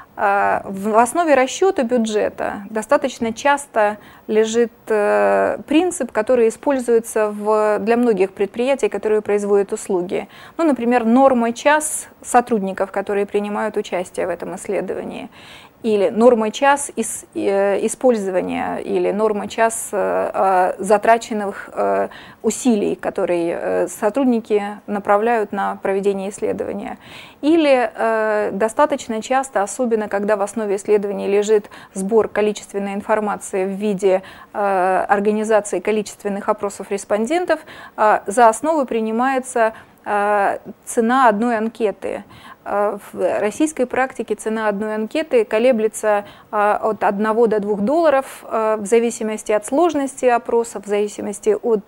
В основе расчета бюджета достаточно часто лежит принцип, который используется в, для многих предприятий, которые производят услуги. Ну, например, норма час сотрудников, которые принимают участие в этом исследовании. Или норма час из, э, использования, или норма час э, затраченных э, усилий, которые э, сотрудники направляют на проведение исследования. Или э, достаточно часто, особенно когда в основе исследования лежит сбор количественной информации в виде э, организации количественных опросов респондентов, э, за основу принимается э, цена одной анкеты. В российской практике цена одной анкеты колеблется от одного до двух долларов в зависимости от сложности опроса, в зависимости от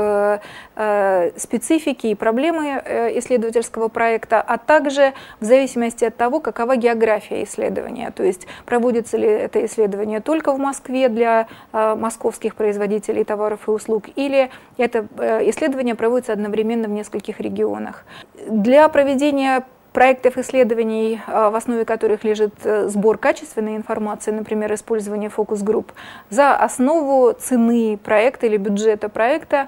специфики и проблемы исследовательского проекта, а также в зависимости от того, какова география исследования. То есть проводится ли это исследование только в Москве для московских производителей товаров и услуг, или это исследование проводится одновременно в нескольких регионах. Для проведения проектов исследований, в основе которых лежит сбор качественной информации, например, использование фокус-групп, за основу цены проекта или бюджета проекта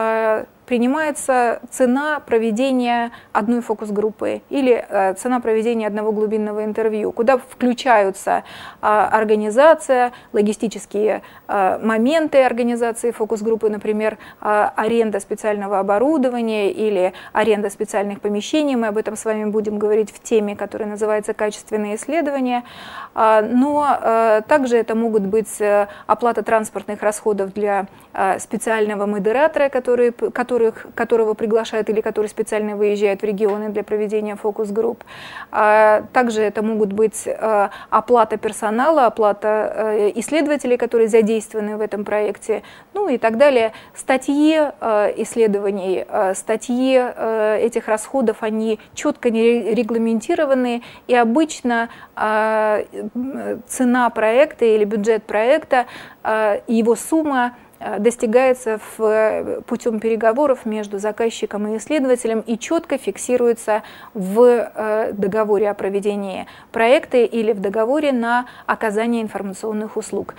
принимается цена проведения одной фокус-группы или цена проведения одного глубинного интервью, куда включаются организация, логистические моменты организации фокус-группы, например, аренда специального оборудования или аренда специальных помещений. Мы об этом с вами будем говорить в теме, которая называется «Качественные исследования». Но также это могут быть оплата транспортных расходов для специального модератора, который, которых, которого приглашают или который специально выезжает в регионы для проведения фокус-групп. Также это могут быть оплата персонала, оплата исследователей, которые задействованы в этом проекте, ну и так далее. Статьи исследований, статьи этих расходов, они четко не регламентированы, и обычно цена проекта или бюджет проекта, его сумма достигается в, путем переговоров между заказчиком и исследователем и четко фиксируется в договоре о проведении проекта или в договоре на оказание информационных услуг.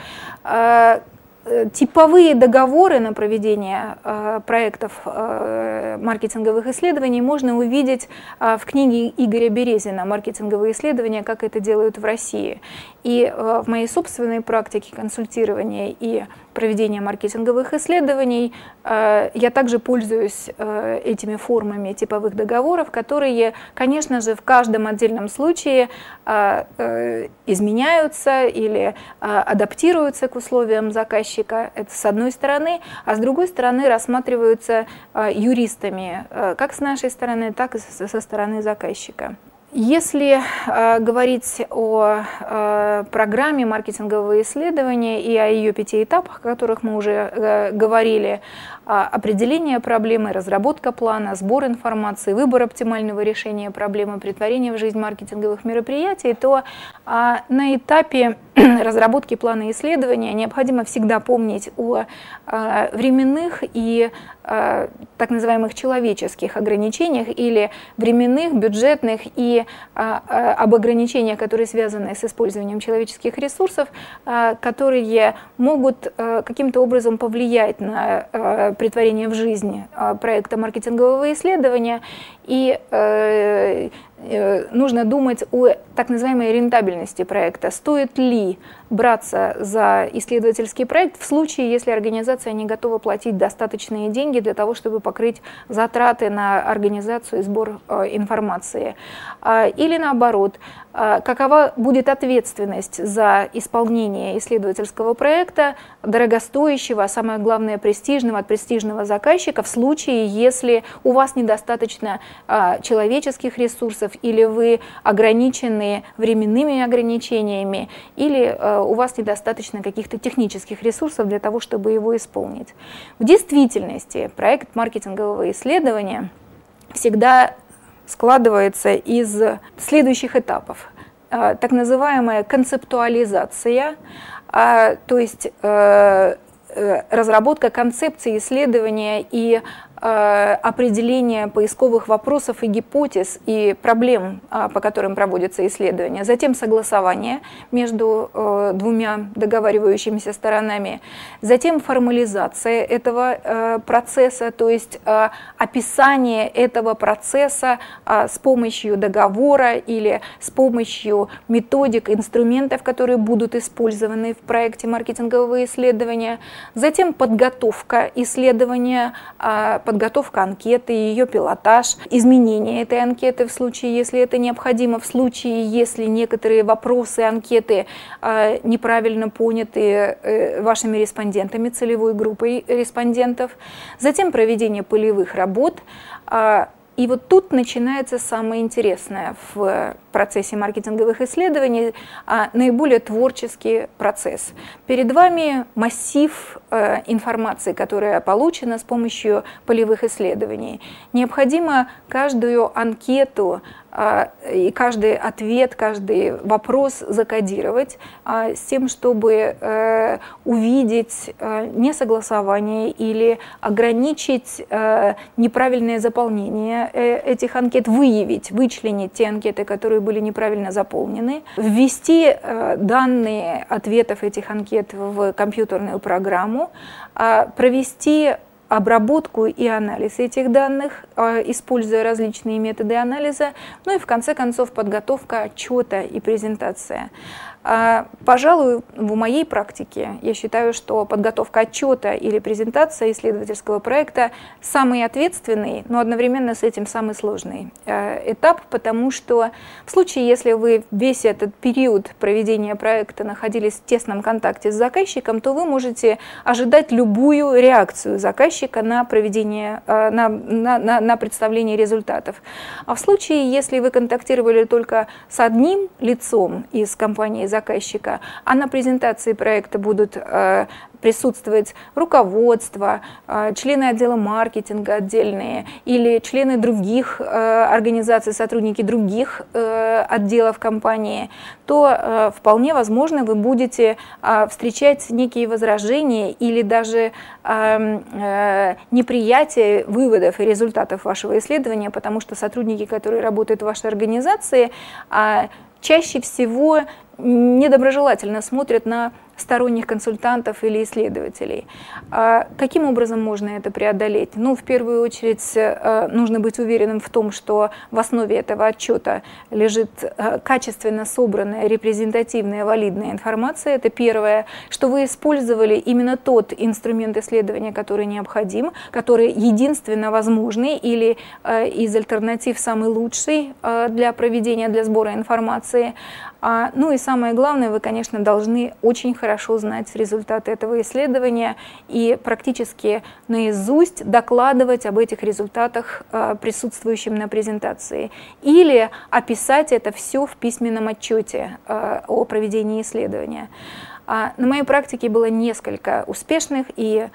Типовые договоры на проведение э, проектов э, маркетинговых исследований можно увидеть э, в книге Игоря Березина «Маркетинговые исследования. Как это делают в России». И э, в моей собственной практике консультирования и проведения маркетинговых исследований э, я также пользуюсь э, этими формами типовых договоров, которые, конечно же, в каждом отдельном случае э, э, изменяются или э, адаптируются к условиям заказчика. Это с одной стороны, а с другой стороны рассматриваются э, юристами, э, как с нашей стороны, так и со, со стороны заказчика. Если э, говорить о э, программе маркетингового исследования и о ее пяти этапах, о которых мы уже э, говорили, э, определение проблемы, разработка плана, сбор информации, выбор оптимального решения проблемы, претворение в жизнь маркетинговых мероприятий, то э, на этапе разработки плана исследования необходимо всегда помнить о э, временных и э, так называемых человеческих ограничениях или временных, бюджетных и об ограничениях, которые связаны с использованием человеческих ресурсов, которые могут каким-то образом повлиять на претворение в жизнь проекта маркетингового исследования. И нужно думать о так называемой рентабельности проекта. Стоит ли браться за исследовательский проект в случае, если организация не готова платить достаточные деньги для того, чтобы покрыть затраты на организацию и сбор информации? Или наоборот, какова будет ответственность за исполнение исследовательского проекта, дорогостоящего, а самое главное престижного, от престижного заказчика, в случае, если у вас недостаточно человеческих ресурсов, или вы ограничены временными ограничениями, или у вас недостаточно каких-то технических ресурсов для того, чтобы его исполнить. В действительности проект маркетингового исследования всегда складывается из следующих этапов. Так называемая концептуализация, то есть разработка концепции исследования и определение поисковых вопросов и гипотез и проблем, по которым проводятся исследования, затем согласование между двумя договаривающимися сторонами, затем формализация этого процесса, то есть описание этого процесса с помощью договора или с помощью методик, инструментов, которые будут использованы в проекте маркетингового исследования, затем подготовка исследования, подготовка анкеты, ее пилотаж, изменение этой анкеты в случае, если это необходимо, в случае, если некоторые вопросы анкеты э, неправильно поняты э, вашими респондентами, целевой группой респондентов, затем проведение полевых работ. Э, И вот тут начинается самое интересное в процессе маркетинговых исследований, наиболее творческий процесс. Перед вами массив информации, которая получена с помощью полевых исследований. Необходимо каждую анкету и каждый ответ, каждый вопрос закодировать с тем, чтобы увидеть несогласование или ограничить неправильное заполнение этих анкет, выявить, вычленить те анкеты, которые были неправильно заполнены, ввести данные ответов этих анкет в компьютерную программу, провести обработку и анализ этих данных, используя различные методы анализа, ну и в конце концов подготовка отчета и презентация. Пожалуй, в моей практике я считаю, что подготовка отчета или презентация исследовательского проекта самый ответственный, но одновременно с этим самый сложный этап, потому что в случае, если вы весь этот период проведения проекта находились в тесном контакте с заказчиком, то вы можете ожидать любую реакцию заказчика на проведение, на, на, на, на представление результатов. А в случае, если вы контактировали только с одним лицом из компании заказчика, а на презентации проекта будут э, присутствовать руководство, э, члены отдела маркетинга отдельные или члены других э, организаций, сотрудники других э, отделов компании, то э, вполне возможно вы будете э, встречать некие возражения или даже э, э, неприятие выводов и результатов вашего исследования, потому что сотрудники, которые работают в вашей организации, э, чаще всего недоброжелательно смотрят на сторонних консультантов или исследователей. Каким образом можно это преодолеть? Ну, в первую очередь, нужно быть уверенным в том, что в основе этого отчета лежит качественно собранная, репрезентативная, валидная информация. Это первое, что вы использовали именно тот инструмент исследования, который необходим, который единственно возможный или из альтернатив самый лучший для проведения, для сбора информации. Ну и самое главное, вы, конечно, должны очень хорошо знать результаты этого исследования и практически наизусть докладывать об этих результатах присутствующим на презентации. Или описать это все в письменном отчете о проведении исследования. На моей практике было несколько успешных и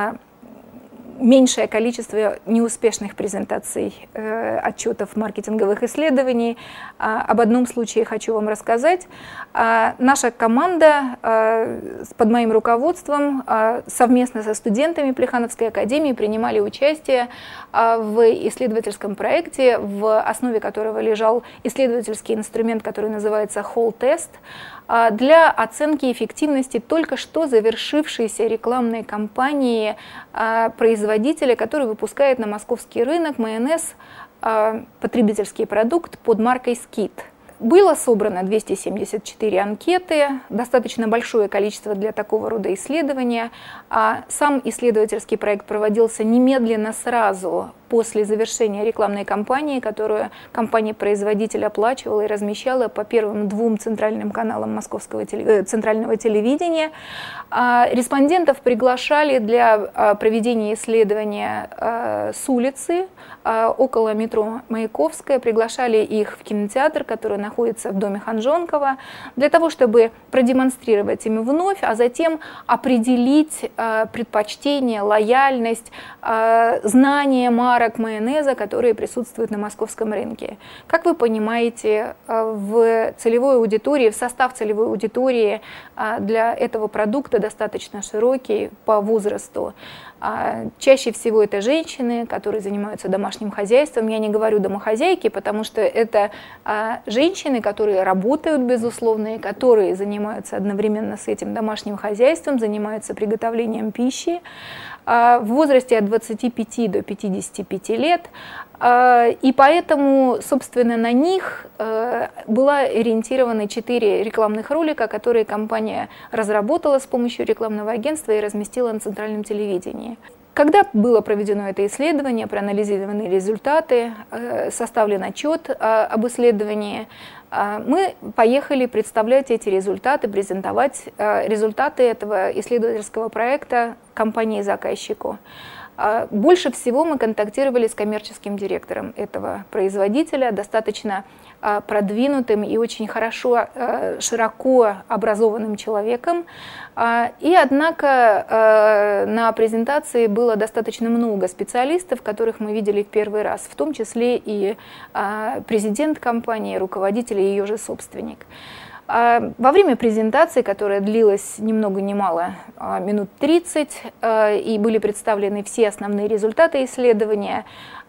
меньшее количество неуспешных презентаций э, отчетов маркетинговых исследований. А, об одном случае хочу вам рассказать. А, наша команда а, под моим руководством а, совместно со студентами Плехановской академии принимали участие а, в исследовательском проекте, в основе которого лежал исследовательский инструмент, который называется Hall-тест, а, для оценки эффективности только что завершившейся рекламной кампании а, производителя, который выпускает на московский рынок майонез, потребительский продукт под маркой Skit. Было собрано двести семьдесят четыре анкеты, достаточно большое количество для такого рода исследования. Сам исследовательский проект проводился немедленно сразу после завершения рекламной кампании, которую компания-производитель оплачивала и размещала по первым двум центральным каналам московского теле... центрального телевидения. Респондентов приглашали для проведения исследования с улицы, около метро Маяковская, приглашали их в кинотеатр, который находится в доме Ханжонкова, для того, чтобы продемонстрировать им вновь, а затем определить предпочтение, лояльность, знание марок майонеза, которые присутствуют на московском рынке. Как вы понимаете, в целевой аудитории, в состав целевой аудитории для этого продукта достаточно широкий по возрасту. Чаще всего это женщины, которые занимаются домашним хозяйством. Я не говорю домохозяйки, потому что это женщины, которые работают, безусловно, и которые занимаются одновременно с этим домашним хозяйством, занимаются приготовлением пищи в возрасте от двадцати пяти до пятидесяти пяти лет. И поэтому, собственно, на них было ориентированы четыре рекламных ролика, которые компания разработала с помощью рекламного агентства и разместила на центральном телевидении. Когда было проведено это исследование, проанализированы результаты, составлен отчет об исследовании, мы поехали представлять эти результаты, презентовать результаты этого исследовательского проекта компании-заказчику. Больше всего мы контактировали с коммерческим директором этого производителя, достаточно продвинутым и очень хорошо, широко образованным человеком. И однако на презентации было достаточно много специалистов, которых мы видели в первый раз, в том числе и президент компании, руководитель и ее же собственник. Во время презентации, которая длилась ни много ни мало, минут тридцать, и были представлены все основные результаты исследования,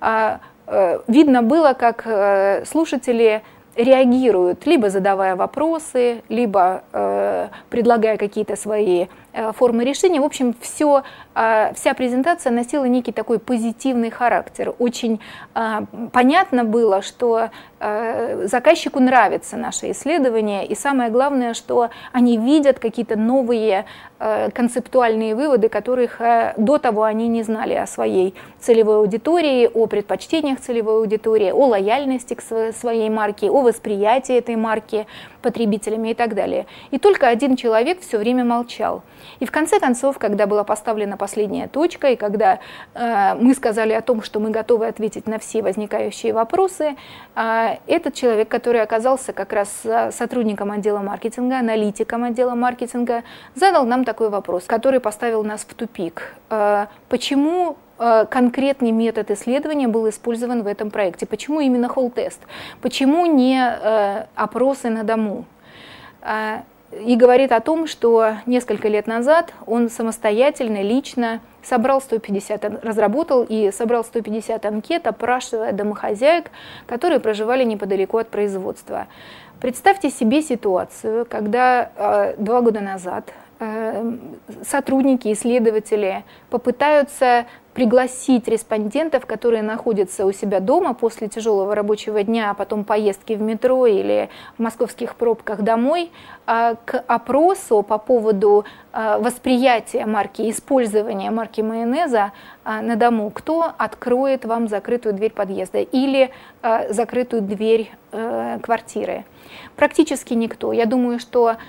видно было, как слушатели реагируют, либо задавая вопросы, либо предлагая какие-то свои формы решения. В общем, все, вся презентация носила некий такой позитивный характер. Очень понятно было, что заказчику нравится наше исследование, и самое главное, что они видят какие-то новые концептуальные выводы, которых до того они не знали о своей целевой аудитории, о предпочтениях целевой аудитории, о лояльности к своей марке, о восприятии этой марки потребителями и так далее. И только один человек все время молчал. И в конце концов, когда была поставлена последняя точка, и когда э, мы сказали о том, что мы готовы ответить на все возникающие вопросы, э, этот человек, который оказался как раз сотрудником отдела маркетинга, аналитиком отдела маркетинга, задал нам такой вопрос, который поставил нас в тупик. Э, почему конкретный метод исследования был использован в этом проекте? Почему именно холл-тест? Почему не э, опросы на дому? Э, и говорит о том, что несколько лет назад он самостоятельно, лично собрал сто пятьдесят, разработал и собрал сто пятьдесят анкет, опрашивая домохозяек, которые проживали неподалеку от производства. Представьте себе ситуацию, когда э, два года назад э, сотрудники, исследователи попытаются пригласить респондентов, которые находятся у себя дома после тяжелого рабочего дня, а потом поездки в метро или в московских пробках домой, к опросу по поводу восприятия марки, использования марки майонеза на дому. Кто откроет вам закрытую дверь подъезда или закрытую дверь квартиры? Практически никто. Я думаю, что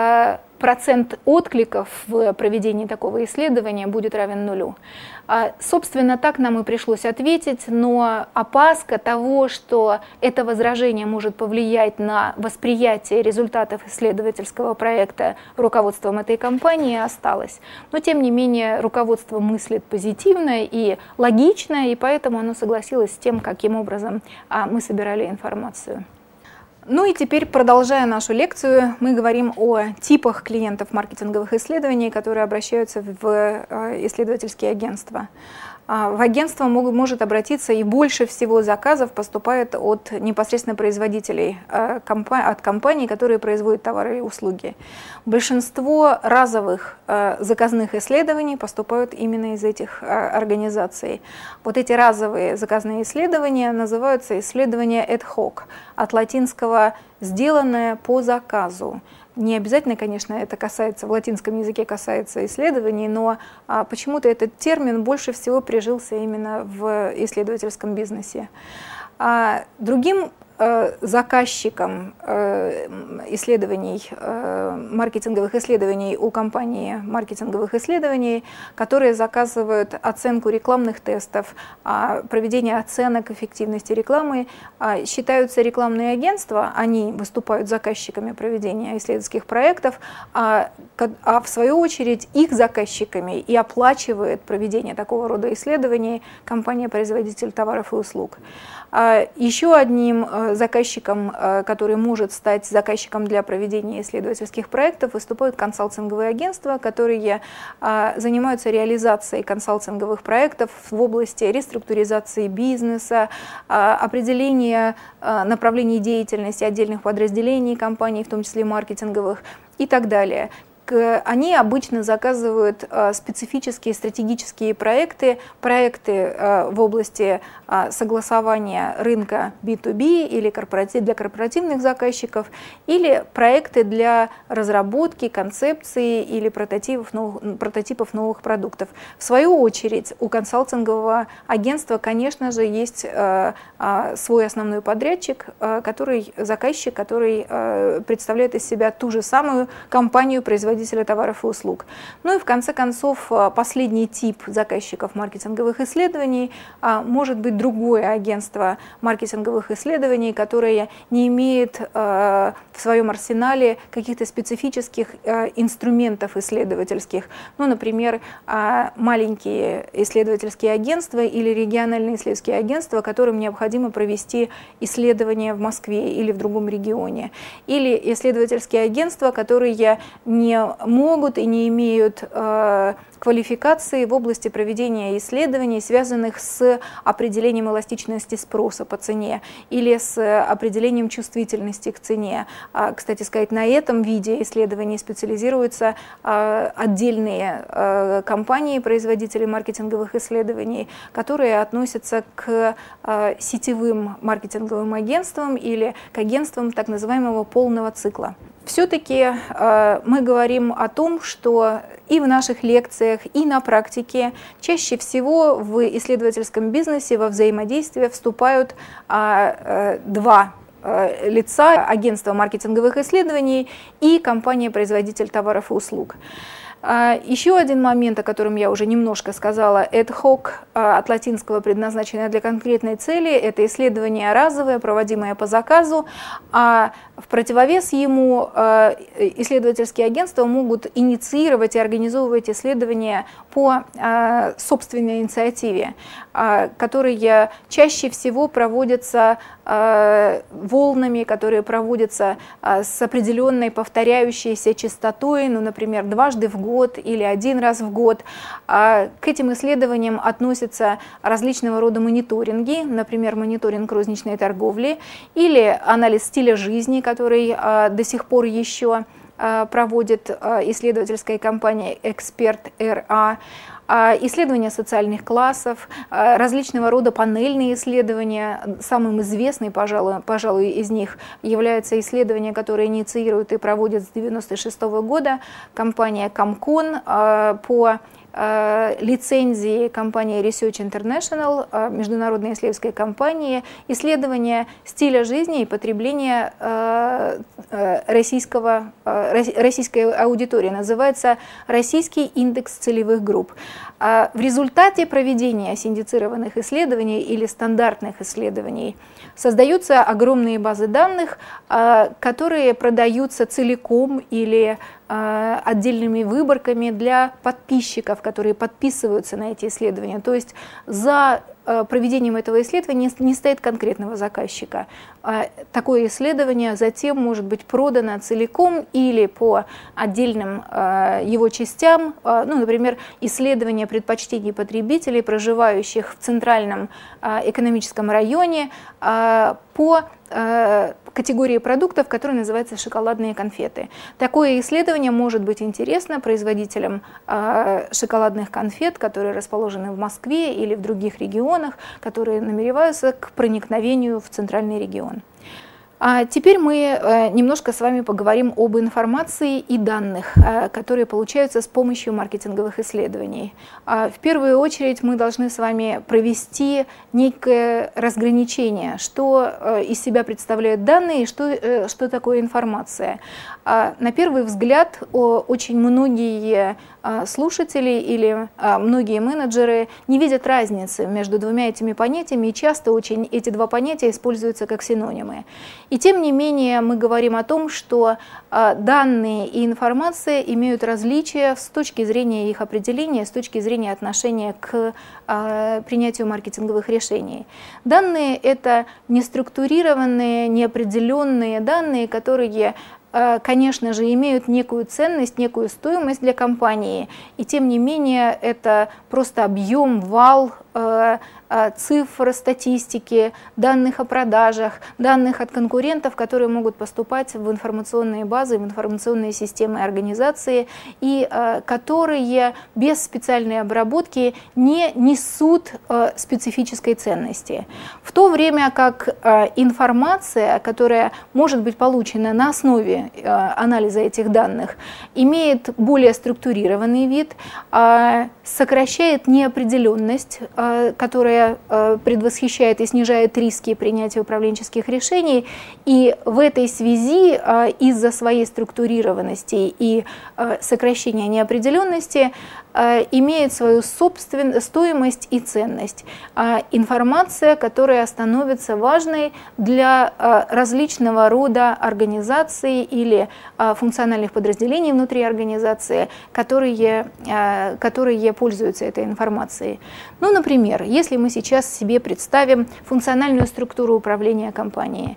процент откликов в проведении такого исследования будет равен нулю. Собственно, так нам и пришлось ответить, но опаска того, что это возражение может повлиять на восприятие результатов исследовательского проекта руководством этой компании, осталась. Но, тем не менее, руководство мыслит позитивно и логично, и поэтому оно согласилось с тем, каким образом мы собирали информацию. Ну и теперь, продолжая нашу лекцию, мы говорим о типах клиентов маркетинговых исследований, которые обращаются в исследовательские агентства. В агентство может обратиться, и больше всего заказов поступает от непосредственно производителей, от компаний, которые производят товары и услуги. Большинство разовых заказных исследований поступают именно из этих организаций. Вот эти разовые заказные исследования называются исследования ad hoc, от латинского «сделанное по заказу». Не обязательно, конечно, это касается, в латинском языке касается исследований, но а, почему-то этот термин больше всего прижился именно в исследовательском бизнесе. А, другим э, заказчиком э, исследований, э, маркетинговых исследований у компании маркетинговых исследований, которые заказывают оценку рекламных тестов, э, проведение оценок эффективности рекламы, э, считаются рекламные агентства, они выступают заказчиками проведения исследовательских проектов, а, а в свою очередь их заказчиками и оплачивает проведение такого рода исследований компания-производитель товаров и услуг. Еще одним заказчиком, который может стать заказчиком для проведения исследовательских проектов, выступают консалтинговые агентства, которые занимаются реализацией консалтинговых проектов в области реструктуризации бизнеса, определения направлений деятельности отдельных подразделений компаний, в том числе маркетинговых и так далее. Они обычно заказывают специфические стратегические проекты, проекты в области согласования рынка би ту би или для корпоративных заказчиков, или проекты для разработки концепции или прототипов новых, прототипов новых продуктов. В свою очередь, у консалтингового агентства, конечно же, есть свой основной подрядчик, который, заказчик, который представляет из себя ту же самую компанию-производителя товаров и услуг. Ну и в конце концов, последний тип заказчиков маркетинговых исследований может быть другое агентство маркетинговых исследований, которое не имеет в своем арсенале каких-то специфических инструментов исследовательских. Ну, например, маленькие исследовательские агентства или региональные исследовательские агентства, которым необходимо провести исследования в Москве или в другом регионе. Или исследовательские агентства, которые не могут и не имеют квалификации в области проведения исследований, связанных с определением эластичности спроса по цене или с определением чувствительности к цене. Кстати сказать, на этом виде исследований специализируются отдельные компании, производители маркетинговых исследований, которые относятся к сетевым маркетинговым агентствам или к агентствам так называемого полного цикла. Все-таки э, мы говорим о том, что и в наших лекциях, и на практике чаще всего в исследовательском бизнесе во взаимодействие вступают э, э, два э, лица: агентство маркетинговых исследований и компания-производитель товаров и услуг. Еще один момент, о котором я уже немножко сказала, ad hoc, от латинского предназначенное для конкретной цели, это исследование разовое, проводимое по заказу, а в противовес ему исследовательские агентства могут инициировать и организовывать исследования по собственной инициативе, которые чаще всего проводятся волнами, которые проводятся с определенной повторяющейся частотой, ну, например, дважды в год или один раз в год. К этим исследованиям относятся различного рода мониторинги, например, мониторинг розничной торговли или анализ стиля жизни, который до сих пор еще проводит исследовательская компания «Эксперт эр а», исследования социальных классов, различного рода панельные исследования. Самым известным, пожалуй, пожалуй, из них является исследование, которое инициирует и проводит с девяносто шестого года компания Comcon по лицензии компании Research International, международной исследовательской компании, исследования стиля жизни и потребления российского, российской аудитории. Называется «Российский индекс целевых групп». В результате проведения синдицированных исследований или стандартных исследований создаются огромные базы данных, которые продаются целиком или отдельными выборками для подписчиков, которые подписываются на эти исследования. То есть за проведением этого исследования не стоит конкретного заказчика. Такое исследование затем может быть продано целиком или по отдельным его частям, ну, например, исследование предпочтений потребителей, проживающих в центральном экономическом районе, по категории продуктов, которые называются шоколадные конфеты. Такое исследование может быть интересно производителям шоколадных конфет, которые расположены в Москве или в других регионах, которые намереваются к проникновению в центральный регион. А теперь мы немножко с вами поговорим об информации и данных, которые получаются с помощью маркетинговых исследований. В первую очередь мы должны с вами провести некое разграничение, что из себя представляют данные и что, что такое информация. На первый взгляд очень многие слушатели или многие менеджеры не видят разницы между двумя этими понятиями, и часто очень эти два понятия используются как синонимы. И тем не менее мы говорим о том, что данные и информация имеют различия с точки зрения их определения, с точки зрения отношения к принятию маркетинговых решений. Данные – это неструктурированные, неопределенные данные, которые, конечно же, имеют некую ценность, некую стоимость для компании, и тем не менее это просто объем, вал цифр, статистики, данных о продажах, данных от конкурентов, которые могут поступать в информационные базы, в информационные системы организации, и которые без специальной обработки не несут специфической ценности. В то время как информация, которая может быть получена на основе анализа этих данных, имеет более структурированный вид, сокращает неопределенность, которая предвосхищает и снижает риски принятия управленческих решений, и в этой связи из-за своей структурированности и сокращения неопределенности имеет свою собственную стоимость и ценность. Информация, которая становится важной для различного рода организаций или функциональных подразделений внутри организации, которые, которые пользуются этой информацией. Ну, например, Например, если мы сейчас себе представим функциональную структуру управления компанией,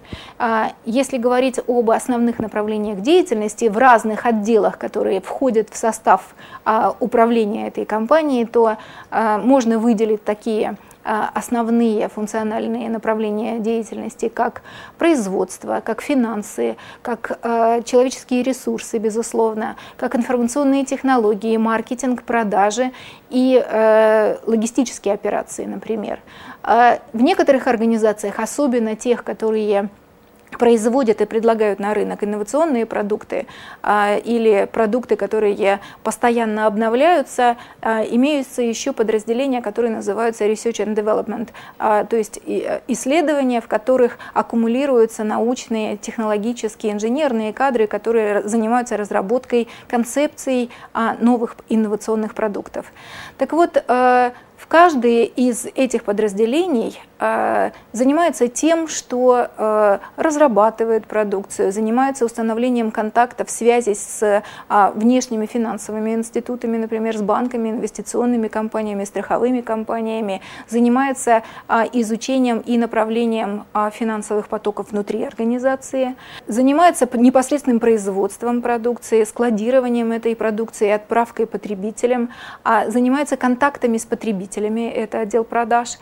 если говорить об основных направлениях деятельности в разных отделах, которые входят в состав управления этой компанией, то можно выделить такие основные функциональные направления деятельности, как производство, как финансы, как э, человеческие ресурсы, безусловно, как информационные технологии, маркетинг, продажи и э, логистические операции, например. Э, в некоторых организациях, особенно тех, которые производят и предлагают на рынок инновационные продукты а, или продукты, которые постоянно обновляются, а, имеются еще подразделения, которые называются Research and Development, а, то есть и, исследования, в которых аккумулируются научные, технологические, инженерные кадры, которые занимаются разработкой концепций а, новых инновационных продуктов. Так вот, а, в каждой из этих подразделений э, занимается тем, что э, разрабатывает продукцию, занимается установлением контактов, связей с э, внешними финансовыми институтами, например, с банками, инвестиционными компаниями, страховыми компаниями, занимается э, изучением и направлением э, финансовых потоков внутри организации, занимается непосредственным производством продукции, складированием этой продукции, отправкой потребителям, э, занимается контактами с потребителями, это отдел продаж.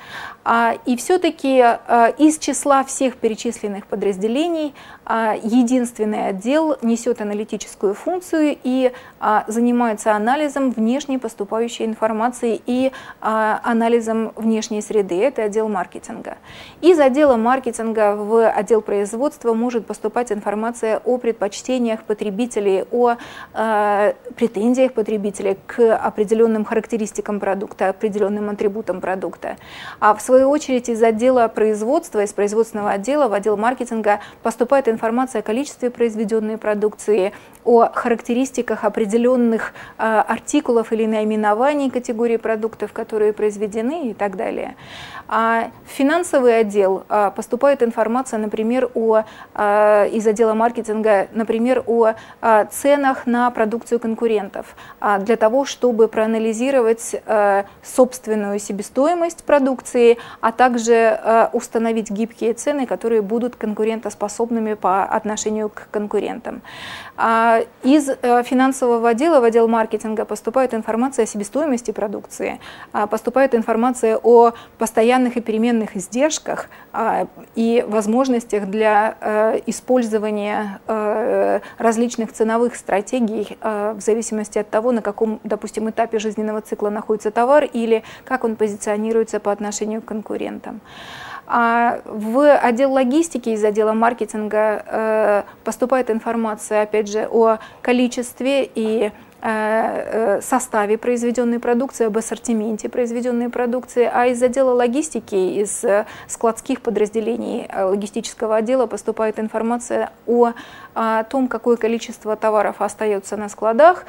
И все-таки из числа всех перечисленных подразделений единственный отдел несет аналитическую функцию и занимается анализом внешней поступающей информации и анализом внешней среды. Это отдел маркетинга. Из отдела маркетинга в отдел производства может поступать информация о предпочтениях потребителей, о претензиях потребителей к определенным характеристикам продукта, определенным атрибутам продукта. А в свою очередь из отдела производства, из производственного отдела в отдел маркетинга поступает информация о количестве произведенной продукции, о характеристиках определенных э, артикулов или наименований категории продуктов, которые произведены и так далее. А в финансовый отдел э, поступает информация, например, о, э, из отдела маркетинга, например, о э, ценах на продукцию конкурентов, э, для того, чтобы проанализировать э, собственную себестоимость продукции, а также э, установить гибкие цены, которые будут конкурентоспособными по отношению к конкурентам. А из э, финансового отдела в отдел маркетинга поступает информация о себестоимости продукции, а поступает информация о постоянных и переменных издержках а, и возможностях для э, использования э, различных ценовых стратегий э, в зависимости от того, на каком, допустим, этапе жизненного цикла находится товар или как он позиционируется по отношению к конкурентам. А в отдел логистики из отдела маркетинга э, поступает информация, опять же, о количестве и составе произведенной продукции, об ассортименте произведенной продукции, а из отдела логистики, из складских подразделений логистического отдела поступает информация о, о том, какое количество товаров остается на складах,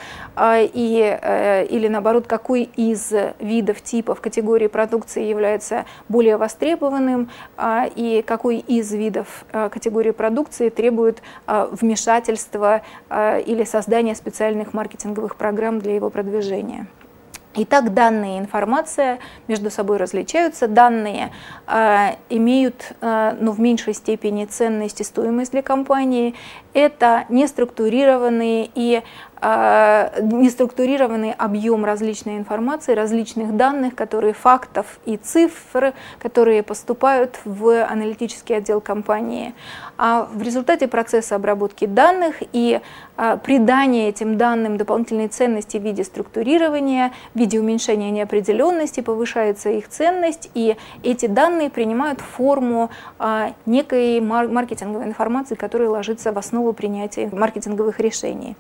и, или наоборот, какой из видов, типов, категорий продукции является более востребованным, и какой из видов категории продукции требует вмешательства или создания специальных маркетинговых программ для его продвижения. Итак, данные и информация между собой различаются. Данные э, имеют, э, но в меньшей степени, ценность и стоимость для компании. Это неструктурированные и э, неструктурированный объем различной информации, различных данных, которые фактов и цифр, которые поступают в аналитический отдел компании. А в результате процесса обработки данных и э, придания этим данным дополнительной ценности в виде структурирования, в виде уменьшения неопределенности, повышается их ценность, и эти данные принимают форму э, некой мар- маркетинговой информации, которая ложится в основу принятия маркетинговых решений.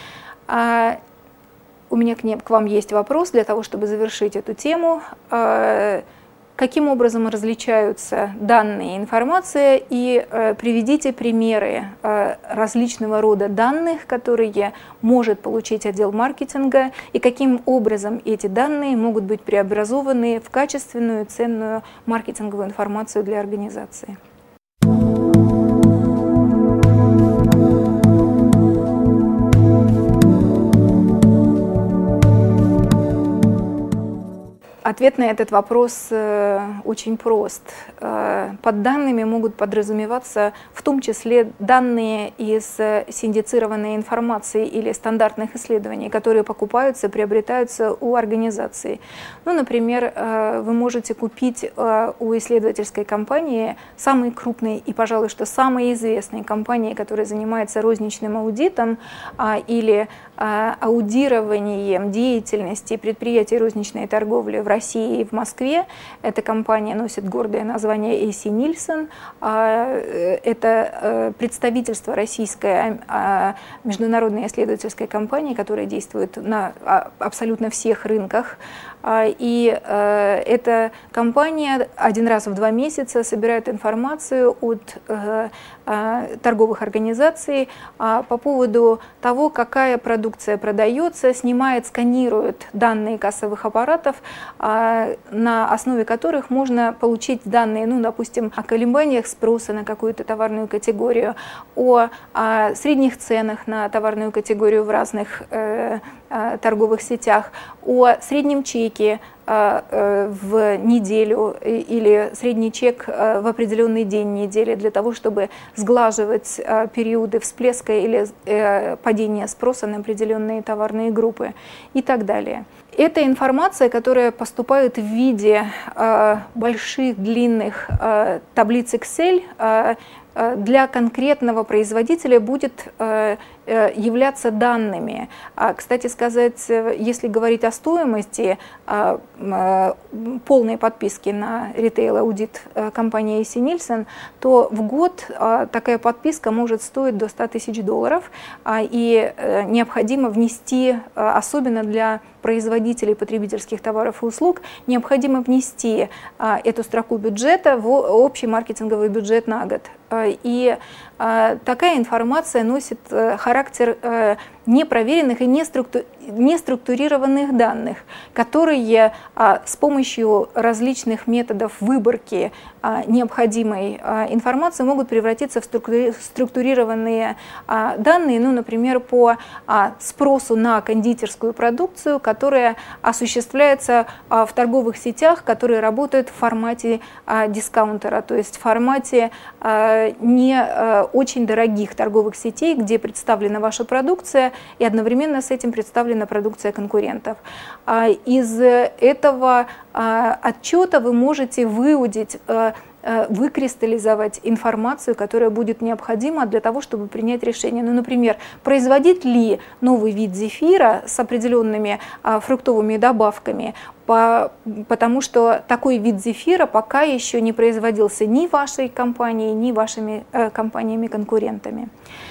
А, у меня к, не, к вам есть вопрос для того, чтобы завершить эту тему. А, каким образом различаются данные и информация, и э, приведите примеры э, различного рода данных, которые может получить отдел маркетинга, и каким образом эти данные могут быть преобразованы в качественную, ценную маркетинговую информацию для организации. Ответ на этот вопрос э, очень прост. Э, под данными могут подразумеваться в том числе данные из э, синдицированной информации или стандартных исследований, которые покупаются, приобретаются у организации. Ну, например, э, вы можете купить э, у исследовательской компании, самой крупной и, пожалуй, что самой известной компании, которая занимается розничным аудитом э, или э, аудированием деятельности предприятий розничной торговли в России и в Москве. Эта компания носит гордое название эй си Nielsen. Это представительство российской международной исследовательской компании, которая действует на абсолютно всех рынках. И эта компания один раз в два месяца собирает информацию от торговых организаций по поводу того, какая продукция продается, снимает, сканирует данные кассовых аппаратов, на основе которых можно получить данные, ну, допустим, о колебаниях спроса на какую-то товарную категорию, о, о средних ценах на товарную категорию в разных э, э, торговых сетях, о среднем чеке в неделю или средний чек в определенный день недели для того, чтобы сглаживать периоды всплеска или падения спроса на определенные товарные группы и так далее. Это информация, которая поступает в виде больших длинных таблиц Excel, для конкретного производителя будет являться данными. Кстати сказать, если говорить о стоимости полной подписки на ритейл-аудит компании эй си Nielsen, то в год такая подписка может стоить до ста тысяч долларов, и необходимо внести, особенно для производителей потребительских товаров и услуг, необходимо внести эту строку бюджета в общий маркетинговый бюджет на год. И такая информация носит характер непроверенных и неструктурированных данных, которые с помощью различных методов выборки необходимой информации могут превратиться в структурированные данные, ну, например, по спросу на кондитерскую продукцию, которая осуществляется в торговых сетях, которые работают в формате дискаунтера, то есть в формате не очень дорогих торговых сетей, где представлена ваша продукция, и одновременно с этим представлена продукция конкурентов. Из этого отчета вы можете выудить, выкристаллизовать информацию, которая будет необходима для того, чтобы принять решение. Ну, например, производить ли новый вид зефира с определенными фруктовыми добавками, по, потому что такой вид зефира пока еще не производился ни вашей компанией, ни вашими э, компаниями-конкурентами.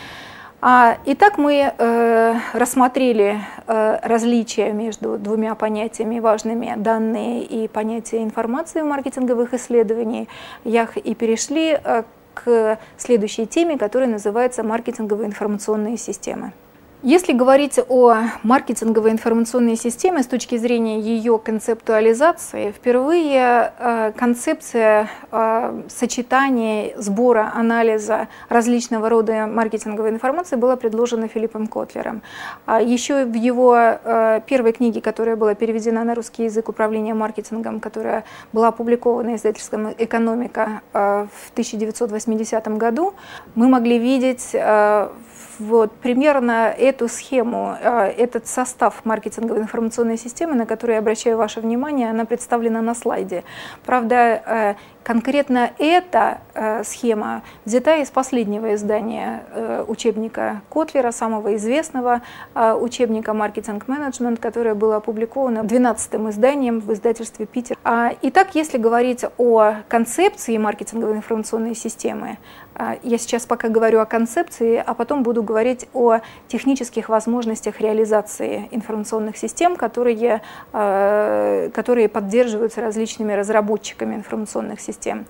Итак, мы э, рассмотрели э, различия между двумя понятиями важными: данные и понятие информации в маркетинговых исследованиях, и перешли э, к следующей теме, которая называется маркетинговые информационные системы. Если говорить о маркетинговой информационной системе с точки зрения ее концептуализации, впервые э, концепция э, сочетания, сбора, анализа различного рода маркетинговой информации была предложена Филиппом Котлером. А еще в его э, первой книге, которая была переведена на русский язык, «Управление маркетингом», которая была опубликована издательством «Экономика» э, в тысяча девятьсот восьмидесятом году, мы могли видеть э, вот примерно эту схему, этот состав маркетинговой информационной системы, на которую я обращаю ваше внимание, она представлена на слайде. Правда, конкретно эта схема взята из последнего издания учебника Котлера, самого известного учебника «Маркетинг-менеджмент», которое было опубликовано двенадцатым изданием в издательстве «Питер». Итак, если говорить о концепции маркетинговой информационной системы, я сейчас пока говорю о концепции, а потом буду говорить о технических возможностях реализации информационных систем, которые, которые поддерживаются различными разработчиками информационных систем.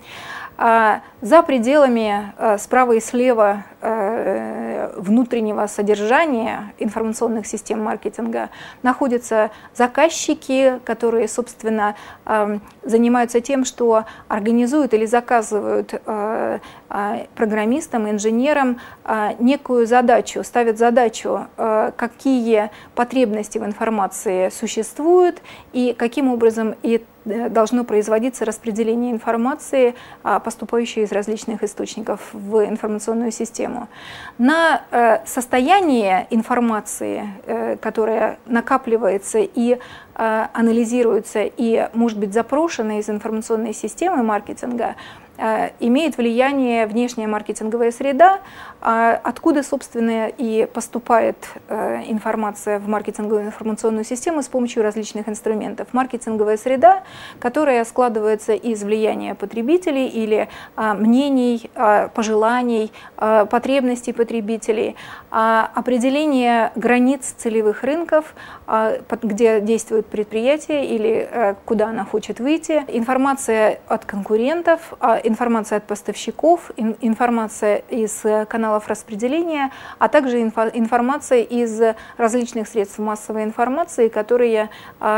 За пределами справа и слева внутреннего содержания информационных систем маркетинга находятся заказчики, которые, собственно, занимаются тем, что организуют или заказывают программистам, инженерам некую задачу, ставят задачу, какие потребности в информации существуют и каким образом должно производиться распределение информации, поступающей из различных источников в информационную систему. На состояние информации, которая накапливается и анализируется и может быть запрошена из информационной системы маркетинга, имеет влияние внешняя маркетинговая среда, откуда, собственно, и поступает информация в маркетинговую информационную систему с помощью различных инструментов. Маркетинговая среда, которая складывается из влияния потребителей или мнений, пожеланий, потребностей потребителей, определение границ целевых рынков, где действует предприятие или куда она хочет выйти, информация от конкурентов, информация от поставщиков, информация из каналов распределения, а также информация из различных средств массовой информации, которые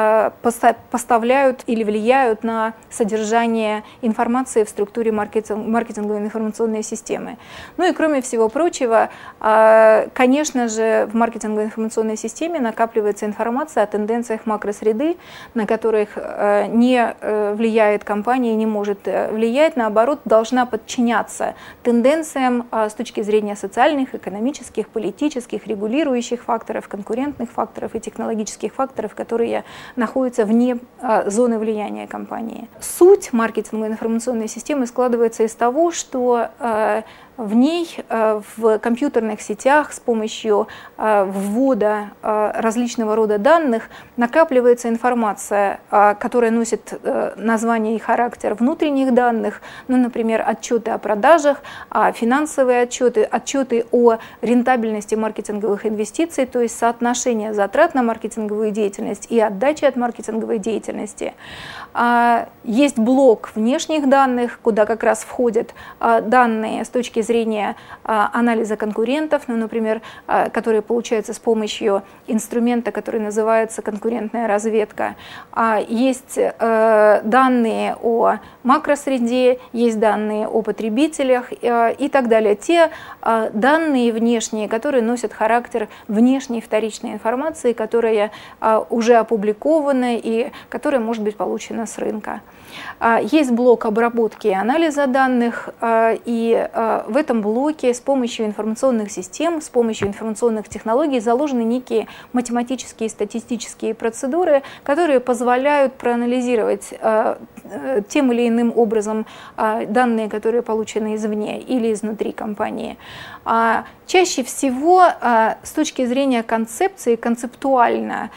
поставляют или влияют на содержание информации в структуре маркетинговой информационной системы. Ну и кроме всего прочего, конечно же, в маркетинговой информационной системе накапливается информация о тенденциях макросреды, на которых не влияет компания, не может влиять, наоборот, должна подчиняться тенденциям с точки зрения социальных, экономических, политических, регулирующих факторов, конкурентных факторов и технологических факторов, которые находятся вне зоны влияния компании. Суть маркетинговой информационной системы складывается из того, что в ней, в компьютерных сетях, с помощью ввода различного рода данных накапливается информация, которая носит название и характер внутренних данных, ну, например, отчеты о продажах, финансовые отчеты, отчеты о рентабельности маркетинговых инвестиций, то есть соотношение затрат на маркетинговую деятельность и отдачи от маркетинговой деятельности. Есть блок внешних данных, куда как раз входят данные с точки зрения зрения анализа конкурентов, ну, например, которые получаются с помощью инструмента, который называется конкурентная разведка. Есть данные о макросреде, есть данные о потребителях и так далее. Те данные внешние, которые носят характер внешней вторичной информации, которая уже опубликована и которая может быть получена с рынка. Есть блок обработки и анализа данных, и в этом блоке с помощью информационных систем, с помощью информационных технологий заложены некие математические и статистические процедуры, которые позволяют проанализировать тем или иным образом данные, которые получены извне или изнутри компании. Чаще всего с точки зрения концепции, концептуально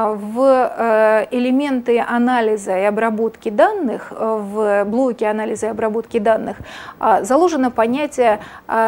в элементы анализа и обработки данных, в блоке анализа и обработки данных заложено понятие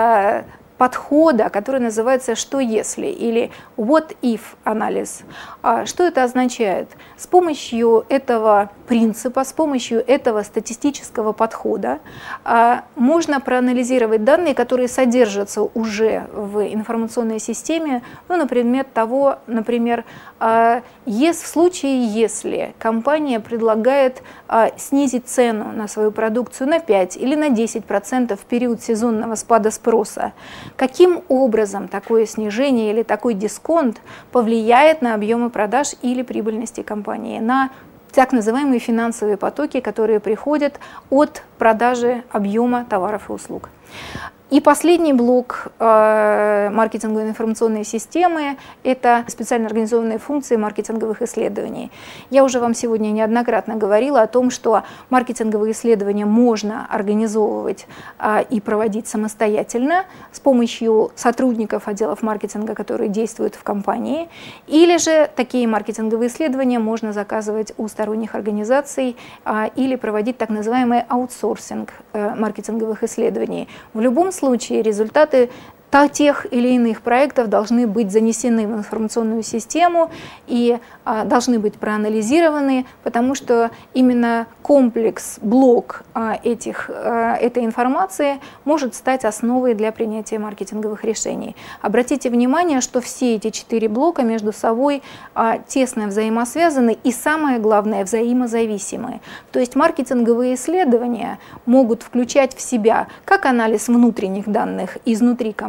подхода, который называется «что если» или «what if» анализ. Что это означает? С помощью этого принципа, с помощью этого статистического подхода можно проанализировать данные, которые содержатся уже в информационной системе, ну, на предмет того, например, есть в случае, если компания предлагает снизить цену на свою продукцию на пять или на десять процентов в период сезонного спада спроса, каким образом такое снижение или такой дисконт повлияет на объемы продаж или прибыльности компании, на так называемые финансовые потоки, которые приходят от продажи объема товаров и услуг. И последний блок э, маркетинговой информационной системы – это специально организованные функции маркетинговых исследований. Я уже вам сегодня неоднократно говорила о том, что маркетинговые исследования можно организовывать э, и проводить самостоятельно с помощью сотрудников отделов маркетинга, которые действуют в компании, или же такие маркетинговые исследования можно заказывать у сторонних организаций э, или проводить так называемый аутсорсинг э, маркетинговых исследований. В любом случае результаты тех или иных проектов должны быть занесены в информационную систему и а, должны быть проанализированы, потому что именно комплекс, блок а, этих, а, этой информации может стать основой для принятия маркетинговых решений. Обратите внимание, что все эти четыре блока между собой а, тесно взаимосвязаны и, самое главное, взаимозависимы. То есть маркетинговые исследования могут включать в себя как анализ внутренних данных изнутри компании,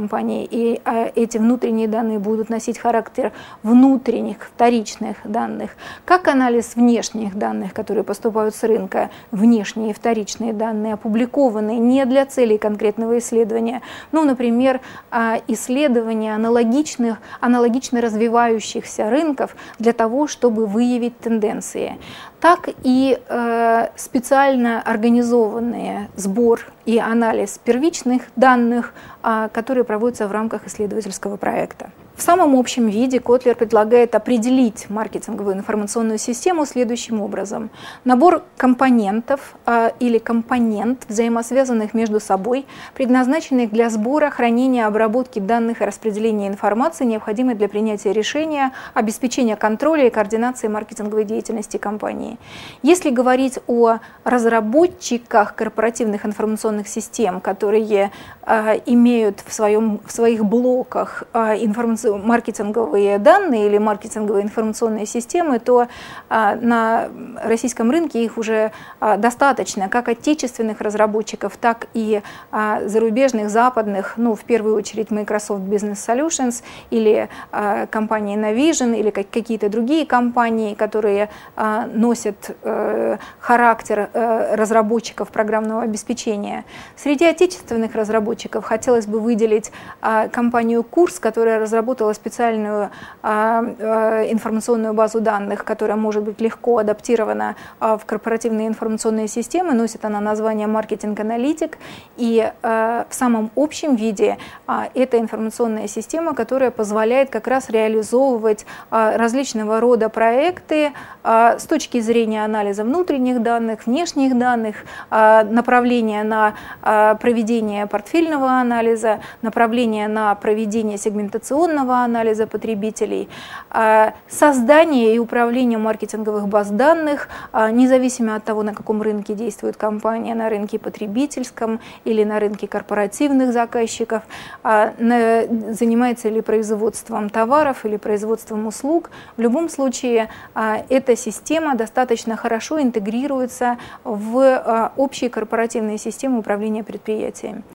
компании, и эти внутренние данные будут носить характер внутренних, вторичных данных, как анализ внешних данных, которые поступают с рынка, внешние и вторичные данные, опубликованные не для целей конкретного исследования, ну, например, исследования аналогичных, аналогично развивающихся рынков для того, чтобы выявить тенденции, так и э, специально организованный сбор и анализ первичных данных, э, которые проводятся в рамках исследовательского проекта. В самом общем виде Котлер предлагает определить маркетинговую информационную систему следующим образом. Набор компонентов э, или компонент, взаимосвязанных между собой, предназначенных для сбора, хранения, обработки данных и распределения информации, необходимой для принятия решения, обеспечения контроля и координации маркетинговой деятельности компании. Если говорить о разработчиках корпоративных информационных систем, которые э, имеют в, своем, в своих блоках э, информационные маркетинговые данные или маркетинговые информационные системы, то а, на российском рынке их уже а, достаточно, как отечественных разработчиков, так и а, зарубежных, западных, ну, в первую очередь Microsoft Business Solutions или а, компании Navision или как, какие-то другие компании, которые а, носят а, характер а, разработчиков программного обеспечения. Среди отечественных разработчиков хотелось бы выделить а, компанию Курс, которая разработала специальную а, а, информационную базу данных, которая может быть легко адаптирована а, в корпоративные информационные системы. Носит она название «Маркетинг-аналитик». И а, в самом общем виде а, это информационная система, которая позволяет как раз реализовывать а, различного рода проекты а, с точки зрения анализа внутренних данных, внешних данных, а, направления на а, проведение портфельного анализа, направления на проведение сегментационного анализа потребителей, создание и управление маркетинговых баз данных, независимо от того, на каком рынке действует компания, на рынке потребительском или на рынке корпоративных заказчиков, занимается ли производством товаров или производством услуг. В любом случае, эта система достаточно хорошо интегрируется в общие корпоративные системы управления предприятиями.